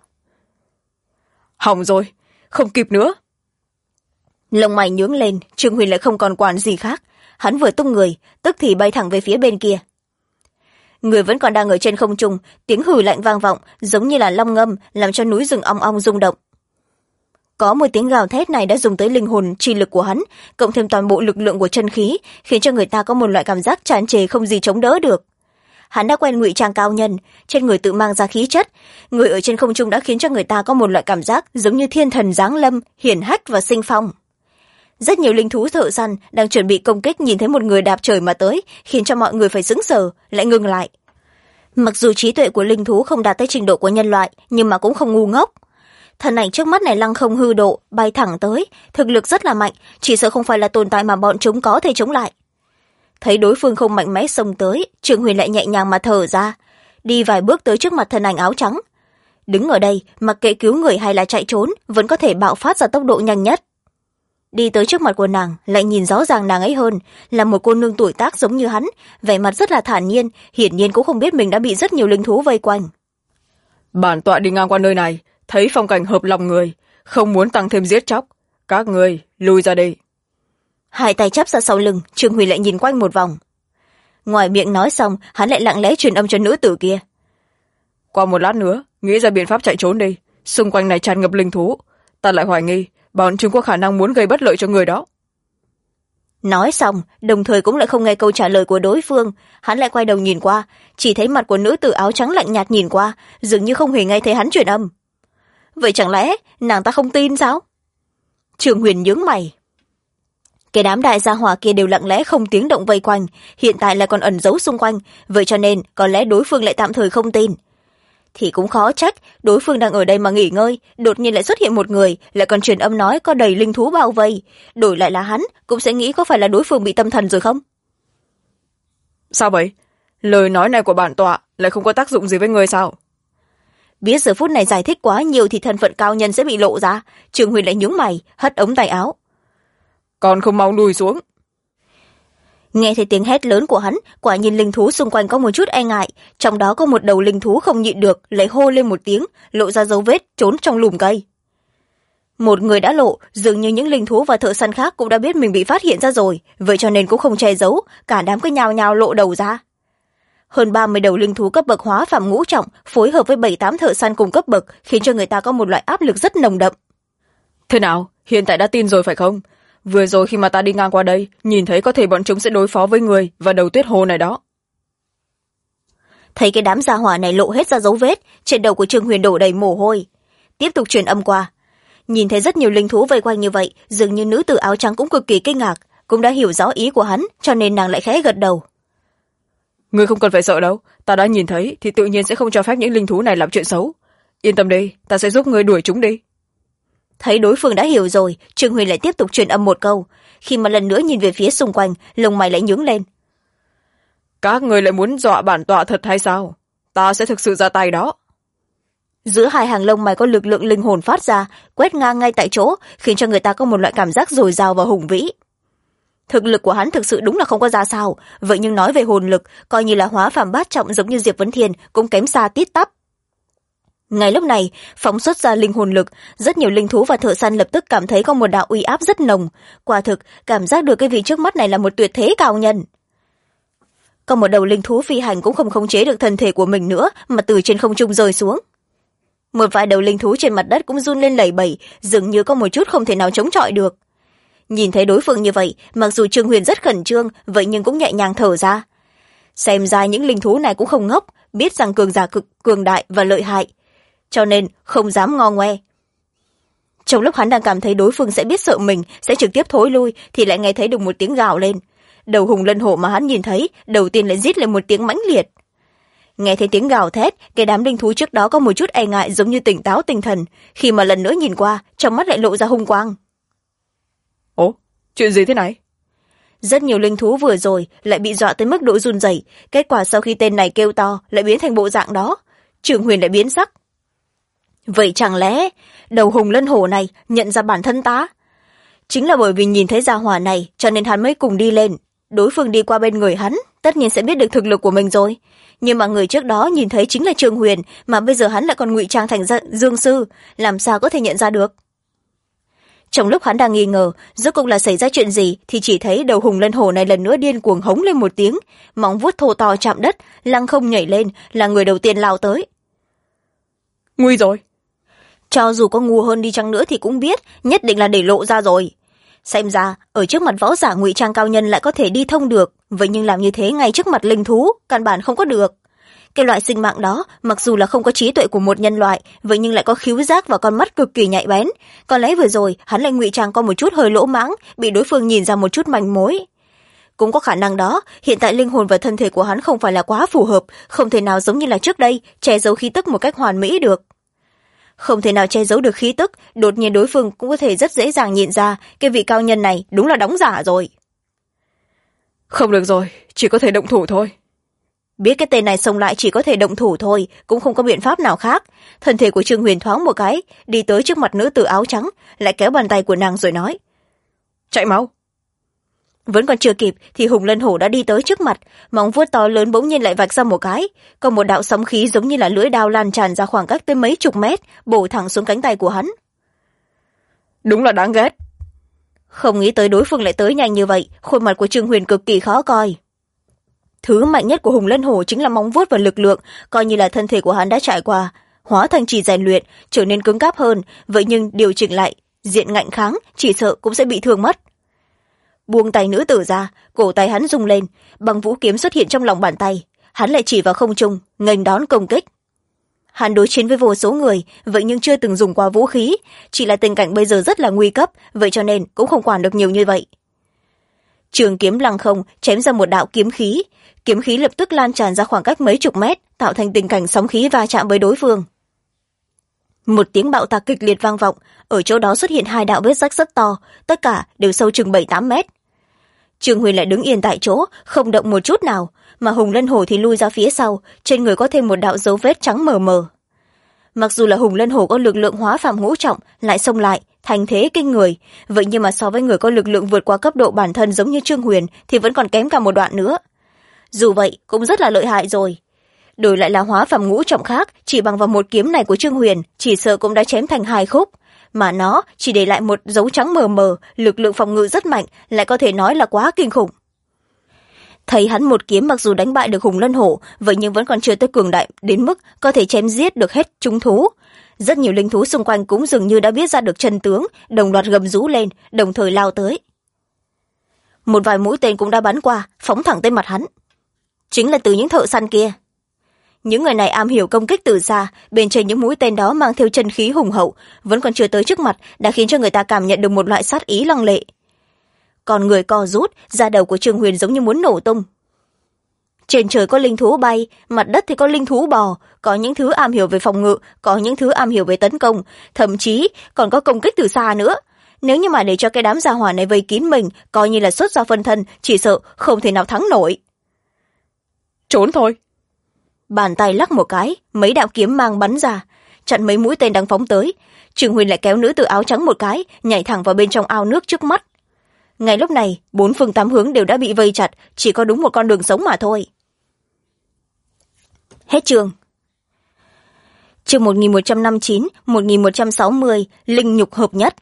B: Hỏng rồi, không kịp nữa.
A: Lông mày nhướng lên, Trương Huyền lại không còn quản gì khác. Hắn vừa tung người, tức thì bay thẳng về phía bên kia. Người vẫn còn đang ở trên không trung, tiếng hừ lạnh vang vọng, giống như là long ngâm, làm cho núi rừng ong ong rung động. Có một tiếng gào thét này đã dùng tới linh hồn chi lực của hắn, cộng thêm toàn bộ lực lượng của chân khí, khiến cho người ta có một loại cảm giác tràn trề không gì chống đỡ được. Hắn đã quen ngụy trang cao nhân, trên người tự mang ra khí chất, người ở trên không trung đã khiến cho người ta có một loại cảm giác giống như thiên thần giáng lâm, hiển hách và sinh phong. Rất nhiều linh thú thợ săn đang chuẩn bị công kích nhìn thấy một người đạp trời mà tới, khiến cho mọi người phải sững sờ, lại ngừng lại. Mặc dù trí tuệ của linh thú không đạt tới trình độ của nhân loại, nhưng mà cũng không ngu ngốc. Thân ảnh trước mắt này lăng không hư độ, bay thẳng tới, thực lực rất là mạnh, chỉ sợ không phải là tồn tại mà bọn chúng có thể chống lại. Thấy đối phương không mạnh mẽ xông tới, Trương Huyền lại nhẹ nhàng mà thở ra, đi vài bước tới trước mặt thân ảnh áo trắng. Đứng ở đây, mặc kệ cứu người hay là chạy trốn, vẫn có thể bạo phát ra tốc độ nhanh nhất. Đi tới trước mặt của nàng, lại nhìn rõ ràng nàng ấy hơn, là một cô nương tuổi tác giống như hắn, vẻ mặt rất là thản nhiên, hiển nhiên cũng không biết mình đã bị rất nhiều linh thú vây quanh.
B: Bản tọa đi ngang qua nơi này, thấy phong cảnh hợp lòng người, không muốn tăng thêm giết chóc. Các người lùi ra đây.
A: Hai tay chắp ra sau lưng, Trương Huy lại nhìn quanh một vòng. Ngoài miệng nói xong, hắn lại lặng lẽ truyền âm cho nữ tử kia.
B: Qua một lát nữa, nghĩ ra biện pháp chạy trốn đi. Xung quanh này tràn ngập linh thú. Ta lại hoài nghi, bọn chúng có khả năng muốn gây bất lợi cho người đó.
A: Nói xong, đồng thời cũng lại không nghe câu trả lời của đối phương. Hắn lại quay đầu nhìn qua, chỉ thấy mặt của nữ tử áo trắng lạnh nhạt nhìn qua, dường như không hề nghe thấy hắn truyền âm. Vậy chẳng lẽ nàng ta không tin sao? Trương Huyền nhướng mày. Cái đám đại gia hỏa kia đều lặng lẽ không tiếng động vây quanh, hiện tại lại còn ẩn giấu xung quanh, vậy cho nên có lẽ đối phương lại tạm thời không tin. Thì cũng khó trách, đối phương đang ở đây mà nghỉ ngơi, đột nhiên lại xuất hiện một người, lại còn truyền âm nói có đầy linh thú bao vây. Đổi lại là hắn, cũng sẽ nghĩ có phải là đối phương bị tâm thần rồi không?
B: Sao vậy? Lời nói này của bản tọa lại không có tác dụng gì với người sao?
A: Biết giờ phút này giải thích quá nhiều thì thân phận cao nhân sẽ bị lộ ra, Trương Huyền lại nhướng mày, hất ống tay áo.
B: Còn không mau lùi xuống.
A: Nghe thấy tiếng hét lớn của hắn, quả nhiên linh thú xung quanh có một chút e ngại, trong đó có một đầu linh thú không nhịn được, lại hô lên một tiếng, lộ ra dấu vết trốn trong lùm cây. Một người đã lộ, dường như những linh thú và thợ săn khác cũng đã biết mình bị phát hiện ra rồi, vậy cho nên cũng không che giấu, cả đám cứ nhào nhào lộ đầu ra. Hơn 30 đầu linh thú cấp bậc hóa phàm ngũ trọng, phối hợp với 7-8 thợ săn cùng cấp bậc, khiến cho người ta có một loại áp lực rất nồng đậm.
B: Thế nào, hiện tại đã tin rồi phải không? Vừa rồi khi mà ta đi ngang qua đây, nhìn thấy có thể bọn chúng sẽ đối phó với người và đầu tuyết hồ này đó.
A: Thấy cái đám gia hỏa này lộ hết ra dấu vết, trên đầu của Trương Huyền đổ đầy mồ hôi. Tiếp tục truyền âm qua. Nhìn thấy rất nhiều linh thú vây quanh như vậy, dường như nữ tử áo trắng cũng cực kỳ kinh ngạc, cũng đã hiểu rõ ý của hắn, cho nên nàng lại khẽ gật đầu.
B: Ngươi không cần phải sợ đâu, ta đã nhìn thấy thì tự nhiên sẽ không cho phép những linh thú này làm chuyện xấu. Yên tâm đi, ta sẽ giúp ngươi đuổi chúng đi.
A: Thấy đối phương đã hiểu rồi, Trương Huyền lại tiếp tục truyền âm một câu. Khi mà lần nữa nhìn về phía xung quanh, lông mày lại nhướng lên.
B: Các người lại muốn dọa bản tọa thật hay sao? Ta sẽ thực sự ra tay đó.
A: Giữa hai hàng lông mày có lực lượng linh hồn phát ra, quét ngang ngay tại chỗ, khiến cho người ta có một loại cảm giác dồi dào và hùng vĩ. thực lực của hắn thực sự đúng là không có ra sao, vậy nhưng nói về hồn lực, coi như là hóa phàm bát trọng giống như Diệp Vấn Thiên cũng kém xa tít tắp. Ngay lúc này, phóng xuất ra linh hồn lực, rất nhiều linh thú và thợ săn lập tức cảm thấy có một đạo uy áp rất nồng. Quả thực, cảm giác được cái vị trước mắt này là một tuyệt thế cao nhân. Còn một đầu linh thú phi hành cũng không khống chế được thân thể của mình nữa, mà từ trên không trung rơi xuống. Một vài đầu linh thú trên mặt đất cũng run lên lẩy bẩy, dường như có một chút không thể nào chống chọi được. Nhìn thấy đối phương như vậy, mặc dù Trương Huyền rất khẩn trương, vậy nhưng cũng nhẹ nhàng thở ra. Xem ra những linh thú này cũng không ngốc, biết rằng cường giả cực cường đại và lợi hại, cho nên không dám ngo ngoe. Trong lúc hắn đang cảm thấy đối phương sẽ biết sợ mình, sẽ trực tiếp thối lui, thì lại nghe thấy được một tiếng gào lên. Đầu hùng lân hổ mà hắn nhìn thấy đầu tiên lại rít lên một tiếng mãnh liệt. Nghe thấy tiếng gào thét, cái đám linh thú trước đó có một chút e ngại giống như tỉnh táo tinh thần, khi mà lần nữa nhìn qua, trong mắt lại lộ ra hung quang.
B: Ồ, chuyện gì thế này?
A: Rất nhiều linh thú vừa rồi lại bị dọa tới mức độ run rẩy, kết quả sau khi tên này kêu to lại biến thành bộ dạng đó. Trương Huyền lại biến sắc. Vậy chẳng lẽ đầu hùng lân hổ này nhận ra bản thân ta? Chính là bởi vì nhìn thấy gia hỏa này cho nên hắn mới cùng đi lên. Đối phương đi qua bên người hắn, tất nhiên sẽ biết được thực lực của mình rồi. Nhưng mà người trước đó nhìn thấy chính là Trương Huyền, mà bây giờ hắn lại còn ngụy trang thành Dương Sư, làm sao có thể nhận ra được? Trong lúc hắn đang nghi ngờ rốt cuộc là xảy ra chuyện gì, thì chỉ thấy đầu hùng lân hổ này lần nữa điên cuồng hống lên một tiếng, móng vuốt thô to chạm đất, lăng không nhảy lên, là người đầu tiên lao tới.
B: Nguy rồi.
A: Cho dù có ngu hơn đi chăng nữa thì cũng biết, nhất định là để lộ ra rồi. Xem ra, ở trước mặt võ giả ngụy trang cao nhân lại có thể đi thông được, vậy nhưng làm như thế ngay trước mặt linh thú, căn bản không có được. Cái loại sinh mạng đó, mặc dù là không có trí tuệ của một nhân loại, vậy nhưng lại có khứu giác và con mắt cực kỳ nhạy bén. Có lẽ vừa rồi, hắn lại ngụy trang có một chút hơi lỗ mãng, bị đối phương nhìn ra một chút manh mối. Cũng có khả năng đó, hiện tại linh hồn và thân thể của hắn không phải là quá phù hợp, không thể nào giống như là trước đây, che giấu khí tức một cách hoàn mỹ được. Không thể nào che giấu được khí tức, đột nhiên đối phương cũng có thể rất dễ dàng nhìn ra cái vị cao nhân này đúng là đóng giả rồi.
B: Không được rồi, chỉ có thể động thủ thôi.
A: Biết cái tên này xông lại chỉ có thể động thủ thôi, cũng không có biện pháp nào khác. Thân thể của Trương Huyền thoáng một cái, đi tới trước mặt nữ tử áo trắng, lại kéo bàn tay của nàng rồi nói.
B: Chạy mau.
A: Vẫn còn chưa kịp thì hùng lân hổ đã đi tới trước mặt, móng vuốt to lớn bỗng nhiên lại vạch ra một cái, còn một đạo sóng khí giống như là lưỡi đao lan tràn ra khoảng cách tới mấy chục mét, bổ thẳng xuống cánh tay của hắn.
B: Đúng là đáng ghét.
A: Không nghĩ tới đối phương lại tới nhanh như vậy, khuôn mặt của Trương Huyền cực kỳ khó coi. Thứ mạnh nhất của hùng lân hổ chính là móng vuốt và lực lượng, coi như là thân thể của hắn đã trải qua hóa thành chỉ rèn luyện, trở nên cứng cáp hơn, vậy nhưng điều chỉnh lại diện ngạnh kháng, chỉ sợ cũng sẽ bị thương mất. Buông tay nữ tử ra, cổ tay hắn rung lên, băng vũ kiếm xuất hiện trong lòng bàn tay, hắn lại chỉ vào không trung, nghênh đón công kích. Hắn đối chiến với vô số người, vậy nhưng chưa từng dùng qua vũ khí, chỉ là tình cảnh bây giờ rất là nguy cấp, vậy cho nên cũng không quản được nhiều như vậy. Trường kiếm lăng không chém ra một đạo kiếm khí lập tức lan tràn ra khoảng cách mấy chục mét, tạo thành tình cảnh sóng khí va chạm với đối phương. Một tiếng bạo tạc kịch liệt vang vọng, ở chỗ đó xuất hiện hai đạo vết rách rất to, tất cả đều sâu chừng 7-8 mét. Trương Huyền lại đứng yên tại chỗ, không động một chút nào, mà hùng lân hổ thì lui ra phía sau, trên người có thêm một đạo dấu vết trắng mờ mờ. Mặc dù là hùng lân hổ có lực lượng hóa phàm ngũ trọng, lại xông lại thành thế kinh người, vậy nhưng mà so với người có lực lượng vượt qua cấp độ bản thân giống như Trương Huyền thì vẫn còn kém cả một đoạn nữa. Dù vậy cũng rất là lợi hại rồi. Đổi lại là hóa phàm ngũ trọng khác, chỉ bằng vào một kiếm này của Trương Huyền, chỉ sợ cũng đã chém thành hai khúc, mà nó chỉ để lại một dấu trắng mờ mờ, lực lượng phòng ngự rất mạnh, lại có thể nói là quá kinh khủng. Thấy hắn một kiếm mặc dù đánh bại được hùng lân hổ, vậy nhưng vẫn còn chưa tới cường đại đến mức có thể chém giết được hết chúng thú. Rất nhiều linh thú xung quanh cũng dường như đã biết ra được chân tướng, đồng loạt gầm rú lên, đồng thời lao tới. Một vài mũi tên cũng đã bắn qua, phóng thẳng tới mặt hắn. Chính là từ những thợ săn kia. Những người này am hiểu công kích từ xa, bên trên những mũi tên đó mang theo chân khí hùng hậu, vẫn còn chưa tới trước mặt, đã khiến cho người ta cảm nhận được một loại sát ý lăng lệ. Còn người co rút, da đầu của Trương Huyền giống như muốn nổ tung. Trên trời có linh thú bay, mặt đất thì có linh thú bò, có những thứ am hiểu về phòng ngự, có những thứ am hiểu về tấn công, thậm chí còn có công kích từ xa nữa. Nếu như mà để cho cái đám gia hỏa này vây kín mình, coi như là xuất ra phân thân, chỉ sợ không thể nào thắng nổi.
B: Trốn thôi.
A: Bàn tay lắc một cái, mấy đạo kiếm mang bắn ra, chặn mấy mũi tên đang phóng tới. Trương Huyền lại kéo nữ tử áo trắng một cái, nhảy thẳng vào bên trong ao nước trước mắt. ngay lúc này 4 phương 8 hướng đều đã bị vây chặt, chỉ có đúng một con đường sống mà thôi. Hết chương. Chương 1159, 1160, linh nhục hợp nhất.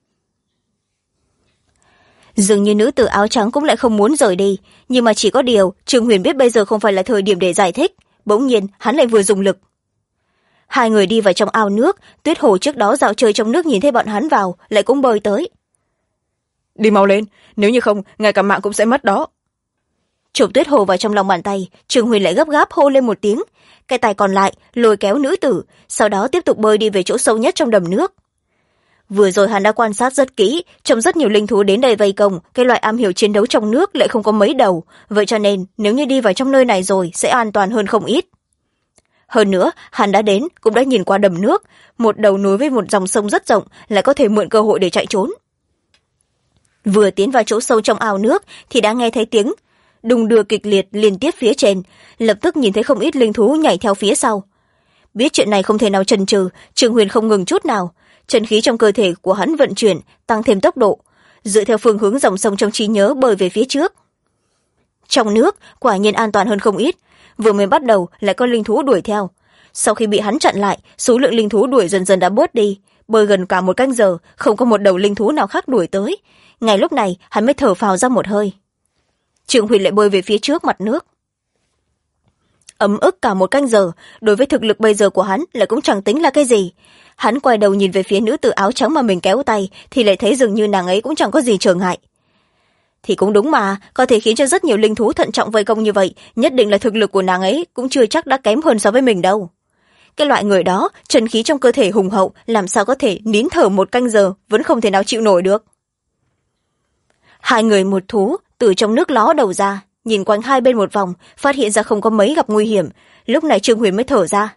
A: Dường như nữ tử áo trắng cũng lại không muốn rời đi, nhưng mà chỉ có điều Trương Huyền biết bây giờ không phải là thời điểm để giải thích. Bỗng nhiên hắn lại vừa dùng lực. Hai người đi vào trong ao nước. Tuyết Hồ trước đó dạo chơi trong nước nhìn thấy bọn hắn vào, lại cũng bơi tới.
B: Đi mau lên, nếu như không ngay cả mạng cũng sẽ mất đó.
A: Chụp Tuyết Hồ vào trong lòng bàn tay, Trương Huyền lại gấp gáp hô lên một tiếng, cái tay còn lại lôi kéo nữ tử, sau đó tiếp tục bơi đi về chỗ sâu nhất trong đầm nước. Vừa rồi hắn đã quan sát rất kỹ, trong rất nhiều linh thú đến đây vây công, cái loại am hiểu chiến đấu trong nước lại không có mấy đầu, vậy cho nên nếu như đi vào trong nơi này rồi sẽ an toàn hơn không ít. Hơn nữa hắn đã đến, cũng đã nhìn qua đầm nước, một đầu nối với một dòng sông rất rộng, lại có thể mượn cơ hội để chạy trốn. Vừa tiến vào chỗ sâu trong ao nước thì đã nghe thấy tiếng đùng đưa kịch liệt liên tiếp phía trên, lập tức nhìn thấy không ít linh thú nhảy theo phía sau. Biết chuyện này không thể nào chần chừ, Trương Huyền không ngừng chút nào, chân khí trong cơ thể của hắn vận chuyển, tăng thêm tốc độ, dựa theo phương hướng dòng sông trong trí nhớ bơi về phía trước. Trong nước quả nhiên an toàn hơn không ít, vừa mới bắt đầu lại có linh thú đuổi theo. Sau khi bị hắn chặn lại, số lượng linh thú đuổi dần dần đã bớt đi, bơi gần cả 1 canh giờ không có một đầu linh thú nào khác đuổi tới. Ngay lúc này hắn mới thở phào ra một hơi. Trương Huyền lại bơi về phía trước mặt nước. Ấm ức cả 1 canh giờ, đối với thực lực bây giờ của hắn lại cũng chẳng tính là cái gì. Hắn quay đầu nhìn về phía nữ tử áo trắng mà mình kéo tay thì lại thấy dường như nàng ấy cũng chẳng có gì trở ngại. Thì cũng đúng mà, có thể khiến cho rất nhiều linh thú thận trọng vây công như vậy, nhất định là thực lực của nàng ấy cũng chưa chắc đã kém hơn so với mình đâu. Cái loại người đó, chân khí trong cơ thể hùng hậu, làm sao có thể nín thở 1 canh giờ vẫn không thể nào chịu nổi được. Hai người một thú từ trong nước ló đầu ra, nhìn quanh hai bên một vòng, phát hiện ra không có mấy gặp nguy hiểm. Lúc này Trương Huyền mới thở ra.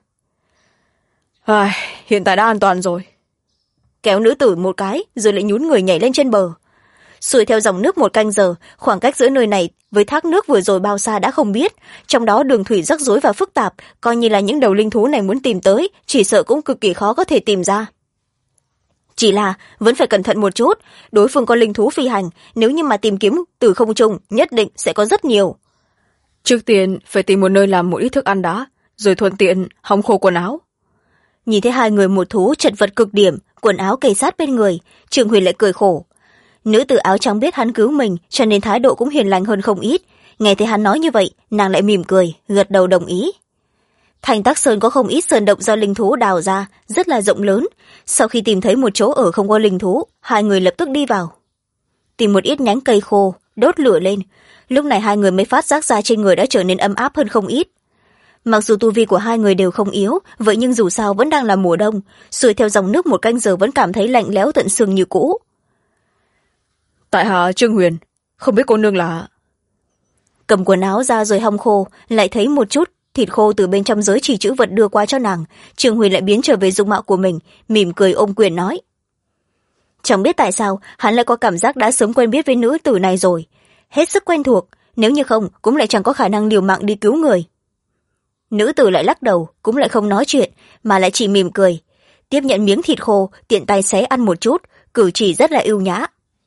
B: Hiện tại đã an toàn rồi.
A: Kéo nữ tử một cái rồi lại nhún người nhảy lên trên bờ. Xuôi theo dòng nước 1 canh giờ, khoảng cách giữa nơi này với thác nước vừa rồi bao xa đã không biết, trong đó đường thủy rắc rối và phức tạp, coi như là những đầu linh thú này muốn tìm tới chỉ sợ cũng cực kỳ khó có thể tìm ra. Chỉ là vẫn phải cẩn thận một chút, đối phương có linh thú phi hành, nếu như mà tìm kiếm từ không trung nhất định sẽ có rất nhiều.
B: Trước tiên phải tìm một nơi làm một ít thức ăn đã, rồi thuận tiện hong khô quần áo.
A: Nhìn thấy hai người một thú chật vật cực điểm, quần áo kề sát bên người, Trương Huyền lại cười khổ. Nữ tử áo trắng biết hắn cứu mình, cho nên thái độ cũng hiền lành hơn không ít. Nghe thấy hắn nói như vậy, nàng lại mỉm cười, gật đầu đồng ý. Thành Tắc Sơn có không ít sơn động do linh thú đào ra, rất là rộng lớn. Sau khi tìm thấy một chỗ ở không có linh thú, hai người lập tức đi vào. Tìm một ít nhánh cây khô, đốt lửa lên. Lúc này hai người mới phát giác ra trên người đã trở nên ấm áp hơn không ít. Mặc dù tu vi của hai người đều không yếu, vậy nhưng dù sao vẫn đang là mùa đông, xuôi theo dòng nước 1 canh giờ vẫn cảm thấy lạnh lẽo tận xương như cũ.
B: Tại hạ Trương Huyền, không biết cô nương là...
A: Cầm quần áo ra rồi hong khô, lại thấy một chút thịt khô từ bên trong giới chỉ chữ vật đưa qua cho nàng. Trương Huyền lại biến trở về dung mạo của mình, mỉm cười ôm quyền nói. Chẳng biết tại sao hắn lại có cảm giác đã sớm quen biết với nữ tử này rồi, hết sức quen thuộc, nếu như không cũng lại chẳng có khả năng liều mạng đi cứu người. Nữ tử lại lắc đầu, cũng lại không nói chuyện, mà lại chỉ mỉm cười, tiếp nhận miếng thịt khô, tiện tay xé ăn một chút, cử chỉ rất là ưu nhã.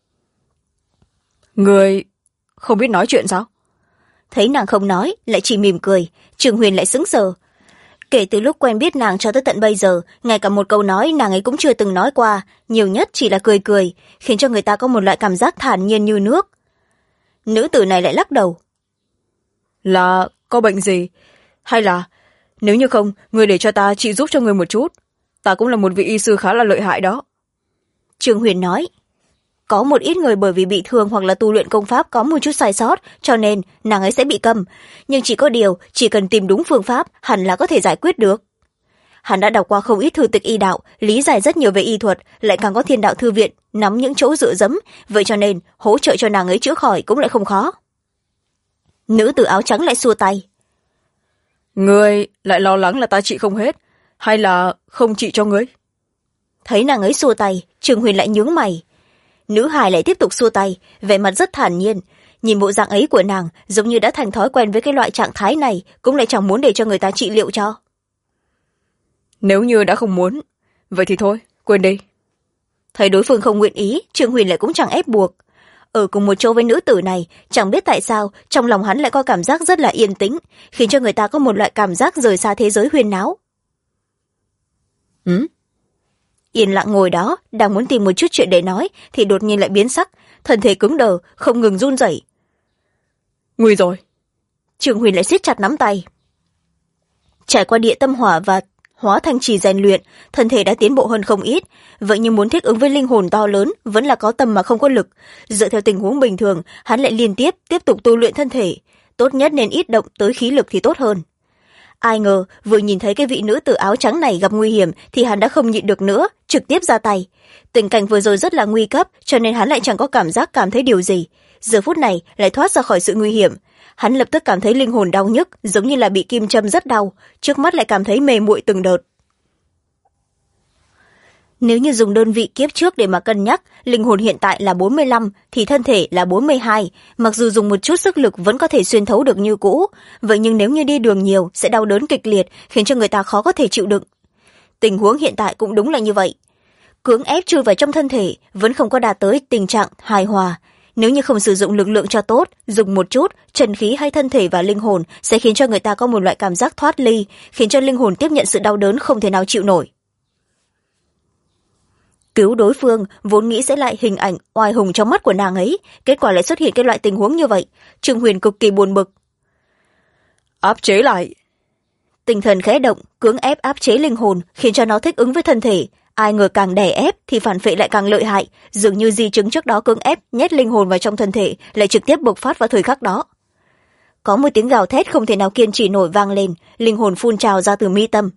B: Người không biết nói chuyện sao?
A: Thấy nàng không nói, lại chỉ mỉm cười, Trương Huyền lại sững sờ. Kể từ lúc quen biết nàng cho tới tận bây giờ, ngay cả một câu nói nàng ấy cũng chưa từng nói qua, nhiều nhất chỉ là cười cười, khiến cho người ta có một loại cảm giác thản nhiên như nước. Nữ tử này lại lắc đầu.
B: Là có bệnh gì? Hay là nếu như không, người để cho ta trị giúp cho người một chút, ta cũng là một vị y sư khá là lợi hại đó.
A: Trương Huyền nói. Có một ít người bởi vì bị thương hoặc là tu luyện công pháp có một chút sai sót, cho nên nàng ấy sẽ bị câm. Nhưng chỉ có điều, chỉ cần tìm đúng phương pháp, hẳn là có thể giải quyết được. Hắn đã đọc qua không ít thư tịch y đạo, lý giải rất nhiều về y thuật, lại càng có Thiên Đạo Thư Viện, nắm những chỗ dựa dẫm, vậy cho nên hỗ trợ cho nàng ấy chữa khỏi cũng lại không khó. Nữ tử áo trắng lại xua tay.
B: Ngươi lại lo lắng là ta trị không hết, hay là không trị cho ngươi?
A: Thấy nàng ấy xua tay, Trương Huyền lại nhướng mày. Nữ hài lại tiếp tục xua tay, vẻ mặt rất thản nhiên. Nhìn bộ dạng ấy của nàng, giống như đã thành thói quen với cái loại trạng thái này, cũng lại chẳng muốn để cho người ta trị liệu cho.
B: Nếu như đã không muốn, vậy thì thôi, quên đi.
A: Thấy đối phương không nguyện ý, Trương Huyền lại cũng chẳng ép buộc. ở cùng một chỗ với nữ tử này, chẳng biết tại sao trong lòng hắn lại có cảm giác rất là yên tĩnh, khiến cho người ta có một loại cảm giác rời xa thế giới huyên náo. Yên lặng ngồi đó, đang muốn tìm một chút chuyện để nói thì đột nhiên lại biến sắc, thân thể cứng đờ, không ngừng run rẩy.
B: Nguy rồi.
A: Trương Huyền lại siết chặt nắm tay. Trải qua địa tâm hỏa và hóa thanh trì rèn luyện, thân thể đã tiến bộ hơn không ít, vậy nhưng muốn thích ứng với linh hồn to lớn vẫn là có tâm mà không có lực. Dựa theo tình huống bình thường, hắn lại liên tiếp tục tu luyện thân thể, tốt nhất nên ít động tới khí lực thì tốt hơn. Ai ngờ vừa nhìn thấy cái vị nữ tử áo trắng này gặp nguy hiểm thì hắn đã không nhịn được nữa, trực tiếp ra tay. Tình cảnh vừa rồi rất là nguy cấp, cho nên hắn lại chẳng có cảm thấy điều gì. Giờ phút này lại thoát ra khỏi sự nguy hiểm, hắn lập tức cảm thấy linh hồn đau nhức, giống như là bị kim châm rất đau, trước mắt lại cảm thấy mê muội từng đợt. Nếu như dùng đơn vị kiếp trước để mà cân nhắc, linh hồn hiện tại là 45 thì thân thể là 42, mặc dù dùng một chút sức lực vẫn có thể xuyên thấu được như cũ, vậy nhưng nếu như đi đường nhiều sẽ đau đớn kịch liệt, khiến cho người ta khó có thể chịu đựng. Tình huống hiện tại cũng đúng là như vậy. Cưỡng ép chui vào trong thân thể vẫn không có đạt tới tình trạng hài hòa. Nếu như không sử dụng lực lượng cho tốt, dùng một chút, trần khí hay thân thể và linh hồn sẽ khiến cho người ta có một loại cảm giác thoát ly, khiến cho linh hồn tiếp nhận sự đau đớn không thể nào chịu nổi. Cứu đối phương vốn nghĩ sẽ lại hình ảnh oai hùng trong mắt của nàng ấy, kết quả lại xuất hiện cái loại tình huống như vậy. Trương Huyền cực kỳ buồn bực.
B: Áp chế lại.
A: Tinh thần khẽ động, cưỡng ép áp chế linh hồn, khiến cho nó thích ứng với thân thể. Ai ngờ càng đè ép thì phản phệ lại càng lợi hại, dường như di chứng trước đó cưỡng ép nhét linh hồn vào trong thân thể lại trực tiếp bộc phát vào thời khắc đó. Có một tiếng gào thét không thể nào kiên trì nổi vang lên, linh hồn phun trào ra từ mi tâm.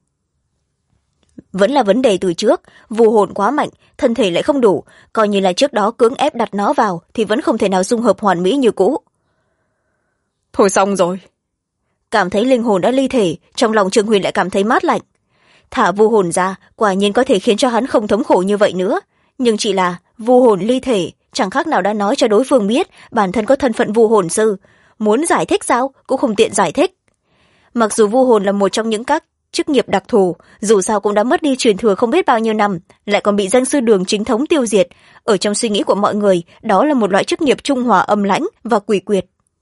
A: Vẫn là vấn đề từ trước, vù hồn quá mạnh, thân thể lại không đủ, coi như là trước đó cưỡng ép đặt nó vào thì vẫn không thể nào dung hợp hoàn mỹ như cũ.
B: Thôi xong rồi.
A: Cảm thấy linh hồn đã ly thể, trong lòng Trương Huyền lại cảm thấy mát lạnh. Thả vu hồn ra, quả nhiên có thể khiến cho hắn không thống khổ như vậy nữa. Nhưng chỉ là vu hồn ly thể, chẳng khác nào đã nói cho đối phương biết bản thân có thân phận vu hồn sư. Muốn giải thích sao, cũng không tiện giải thích. Mặc dù vu hồn là một trong những các chức nghiệp đặc thù, dù sao cũng đã mất đi truyền thừa không biết bao nhiêu năm, lại còn bị danh sư Đường chính thống tiêu diệt. Ở trong suy nghĩ của mọi người, đó là một loại chức nghiệp trung hòa âm lãnh và quỷ quyệt.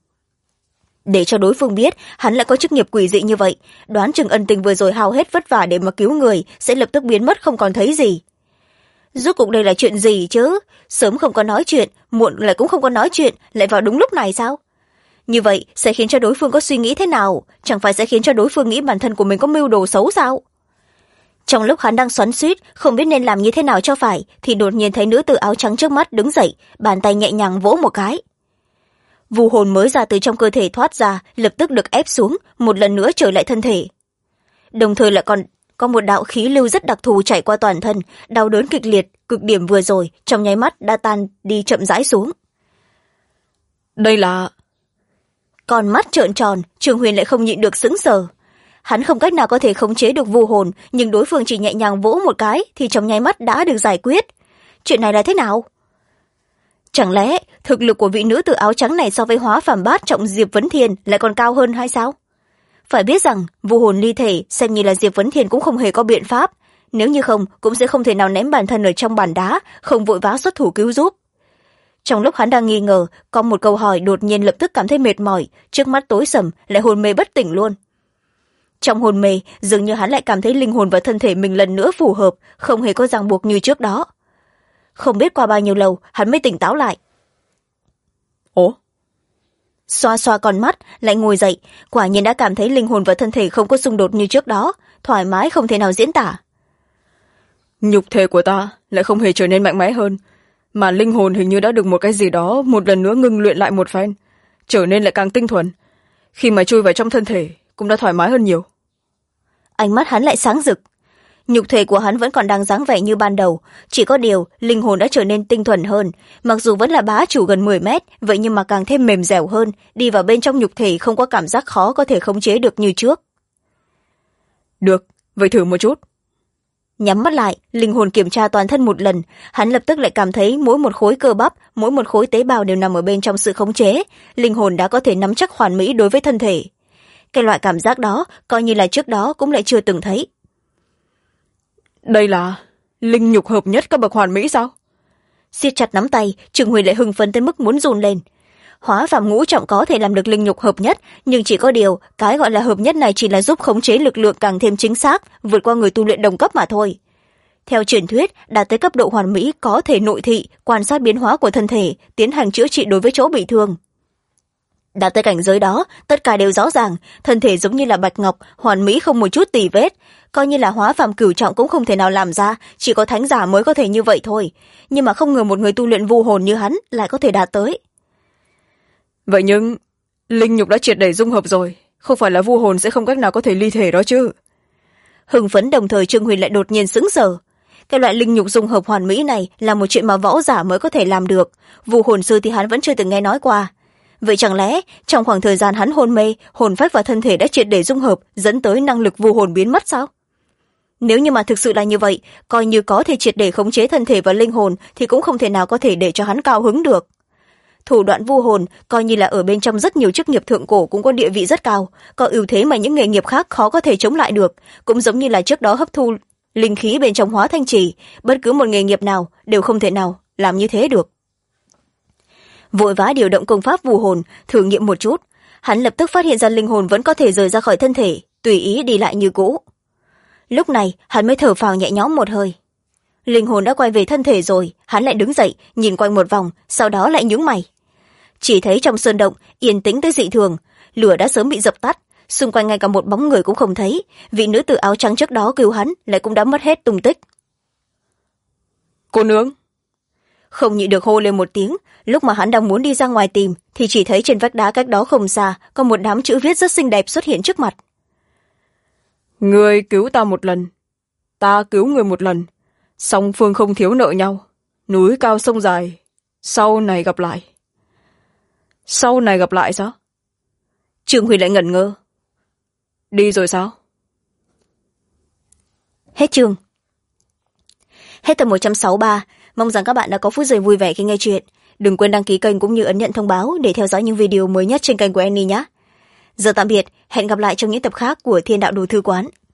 A: Để cho đối phương biết hắn lại có chức nghiệp quỷ dị như vậy, đoán chừng ân tình vừa rồi hao hết vất vả để mà cứu người sẽ lập tức biến mất không còn thấy gì. Rốt cuộc đây là chuyện gì chứ? Sớm không có nói chuyện, muộn lại cũng không có nói chuyện, lại vào đúng lúc này sao? Như vậy sẽ khiến cho đối phương có suy nghĩ thế nào? Chẳng phải sẽ khiến cho đối phương nghĩ bản thân của mình có mưu đồ xấu sao? Trong lúc hắn đang xoắn xuýt không biết nên làm như thế nào cho phải, thì đột nhiên thấy nữ tử áo trắng trước mắt đứng dậy, bàn tay nhẹ nhàng vỗ một cái. Vu hồn mới ra từ trong cơ thể thoát ra, lập tức được ép xuống, một lần nữa trở lại thân thể. Đồng thời lại còn có một đạo khí lưu rất đặc thù chảy qua toàn thân, đau đớn kịch liệt, cực điểm vừa rồi, trong nháy mắt đã tan đi chậm rãi xuống.
B: Đây là...
A: Con mắt trợn tròn, Trương Huyền lại không nhịn được sững sờ. Hắn không cách nào có thể khống chế được vu hồn, nhưng đối phương chỉ nhẹ nhàng vỗ một cái thì trong nháy mắt đã được giải quyết. Chuyện này là thế nào? Chẳng lẽ thực lực của vị nữ tử áo trắng này so với hóa phàm bát trọng Diệp Vấn Thiên lại còn cao hơn hay sao? Phải biết rằng vu hồn ly thể xem như là Diệp Vấn Thiên cũng không hề có biện pháp, nếu như không cũng sẽ không thể nào ném bản thân ở trong bàn đá, không vội vã xuất thủ cứu giúp. Trong lúc hắn đang nghi ngờ, có một câu hỏi đột nhiên lập tức cảm thấy mệt mỏi, trước mắt tối sầm, lại hồn mê bất tỉnh luôn. Trong hồn mê, dường như hắn lại cảm thấy linh hồn và thân thể mình lần nữa phù hợp, không hề có ràng buộc như trước đó. Không biết qua bao nhiêu lâu, hắn mới tỉnh táo lại.
B: Ủa?
A: Xoa xoa con mắt, lại ngồi dậy, quả nhiên đã cảm thấy linh hồn và thân thể không có xung đột như trước đó, thoải mái không thể nào diễn tả.
B: Nhục thể của ta lại không hề trở nên mạnh mẽ hơn, mà linh hồn hình như đã được một cái gì đó một lần nữa ngưng luyện lại một phen, trở nên lại càng tinh thuần. Khi mà chui vào trong thân thể, cũng đã thoải mái hơn nhiều.
A: Ánh mắt hắn lại sáng rực. Nhục thể của hắn vẫn còn đang dáng vẻ như ban đầu, chỉ có điều linh hồn đã trở nên tinh thuần hơn, mặc dù vẫn là bá chủ gần 10 mét, vậy nhưng mà càng thêm mềm dẻo hơn, đi vào bên trong nhục thể không có cảm giác khó có thể khống chế được như trước.
B: Được, vậy thử một chút.
A: Nhắm mắt lại, linh hồn kiểm tra toàn thân một lần, hắn lập tức lại cảm thấy mỗi một khối cơ bắp, mỗi một khối tế bào đều nằm ở bên trong sự khống chế, linh hồn đã có thể nắm chắc hoàn mỹ đối với thân thể. Cái loại cảm giác đó, coi như là trước đó cũng lại chưa từng thấy.
B: Đây là linh nhục hợp nhất cấp bậc hoàn mỹ sao?
A: Siết chặt nắm tay, Trương Huyền lại hưng phấn tới mức muốn run lên. Hóa phàm ngũ trọng có thể làm được linh nhục hợp nhất, nhưng chỉ có điều cái gọi là hợp nhất này chỉ là giúp khống chế lực lượng càng thêm chính xác, vượt qua người tu luyện đồng cấp mà thôi. Theo truyền thuyết, đạt tới cấp độ hoàn mỹ có thể nội thị, quan sát biến hóa của thân thể, tiến hành chữa trị đối với chỗ bị thương. Đạt tới cảnh giới đó, tất cả đều rõ ràng, thân thể giống như là bạch ngọc, hoàn mỹ không một chút tì vết. Coi như là hóa phàm cửu trọng cũng không thể nào làm ra, chỉ có thánh giả mới có thể như vậy thôi. Nhưng mà không ngờ một người tu luyện vu hồn như hắn lại có thể đạt tới.
B: Vậy nhưng, linh nhục đã triệt để dung hợp rồi, không phải là vu hồn sẽ không cách nào có thể ly thể đó chứ.
A: Hưng phấn đồng thời Trương Huyền lại đột nhiên sững sờ. Cái loại linh nhục dung hợp hoàn mỹ này là một chuyện mà võ giả mới có thể làm được, vu hồn sư thì hắn vẫn chưa từng nghe nói qua. Vậy chẳng lẽ trong khoảng thời gian hắn hôn mê, hồn phách và thân thể đã triệt để dung hợp, dẫn tới năng lực vu hồn biến mất sao? Nếu như mà thực sự là như vậy, coi như có thể triệt để khống chế thân thể và linh hồn thì cũng không thể nào có thể để cho hắn cao hứng được. Thủ đoạn vu hồn coi như là ở bên trong rất nhiều chức nghiệp thượng cổ cũng có địa vị rất cao, có ưu thế mà những nghề nghiệp khác khó có thể chống lại được, cũng giống như là trước đó hấp thu linh khí bên trong hóa thanh trì, bất cứ một nghề nghiệp nào đều không thể nào làm như thế được. Vội vã điều động công pháp vu hồn, thử nghiệm một chút, hắn lập tức phát hiện ra linh hồn vẫn có thể rời ra khỏi thân thể, tùy ý đi lại như cũ. Lúc này hắn mới thở phào nhẹ nhõm một hơi. Linh hồn đã quay về thân thể rồi, hắn lại đứng dậy, nhìn quanh một vòng, sau đó lại nhướng mày. Chỉ thấy trong sơn động yên tĩnh tới dị thường, lửa đã sớm bị dập tắt, xung quanh ngay cả một bóng người cũng không thấy, vị nữ tử áo trắng trước đó cứu hắn lại cũng đã mất hết tung tích.
B: Cô nương!
A: Không nhịn được hô lên một tiếng, lúc mà hắn đang muốn đi ra ngoài tìm thì chỉ thấy trên vách đá cách đó không xa có một đám chữ viết rất xinh đẹp xuất hiện trước mặt.
B: Người cứu ta một lần, ta cứu người một lần, song phương không thiếu nợ nhau, núi cao sông dài, sau này gặp lại. Sau này gặp lại sao?
A: Trương Huy lại ngẩn ngơ.
B: Đi rồi sao?
A: Hết chương. Hết tập 163. Mong rằng các bạn đã có phút giây vui vẻ khi nghe chuyện. Đừng quên đăng ký kênh cũng như ấn nhận thông báo để theo dõi những video mới nhất trên kênh của Annie nhé. Giờ tạm biệt, hẹn gặp lại trong những tập khác của Thiên Đạo Đồ Thư Quán.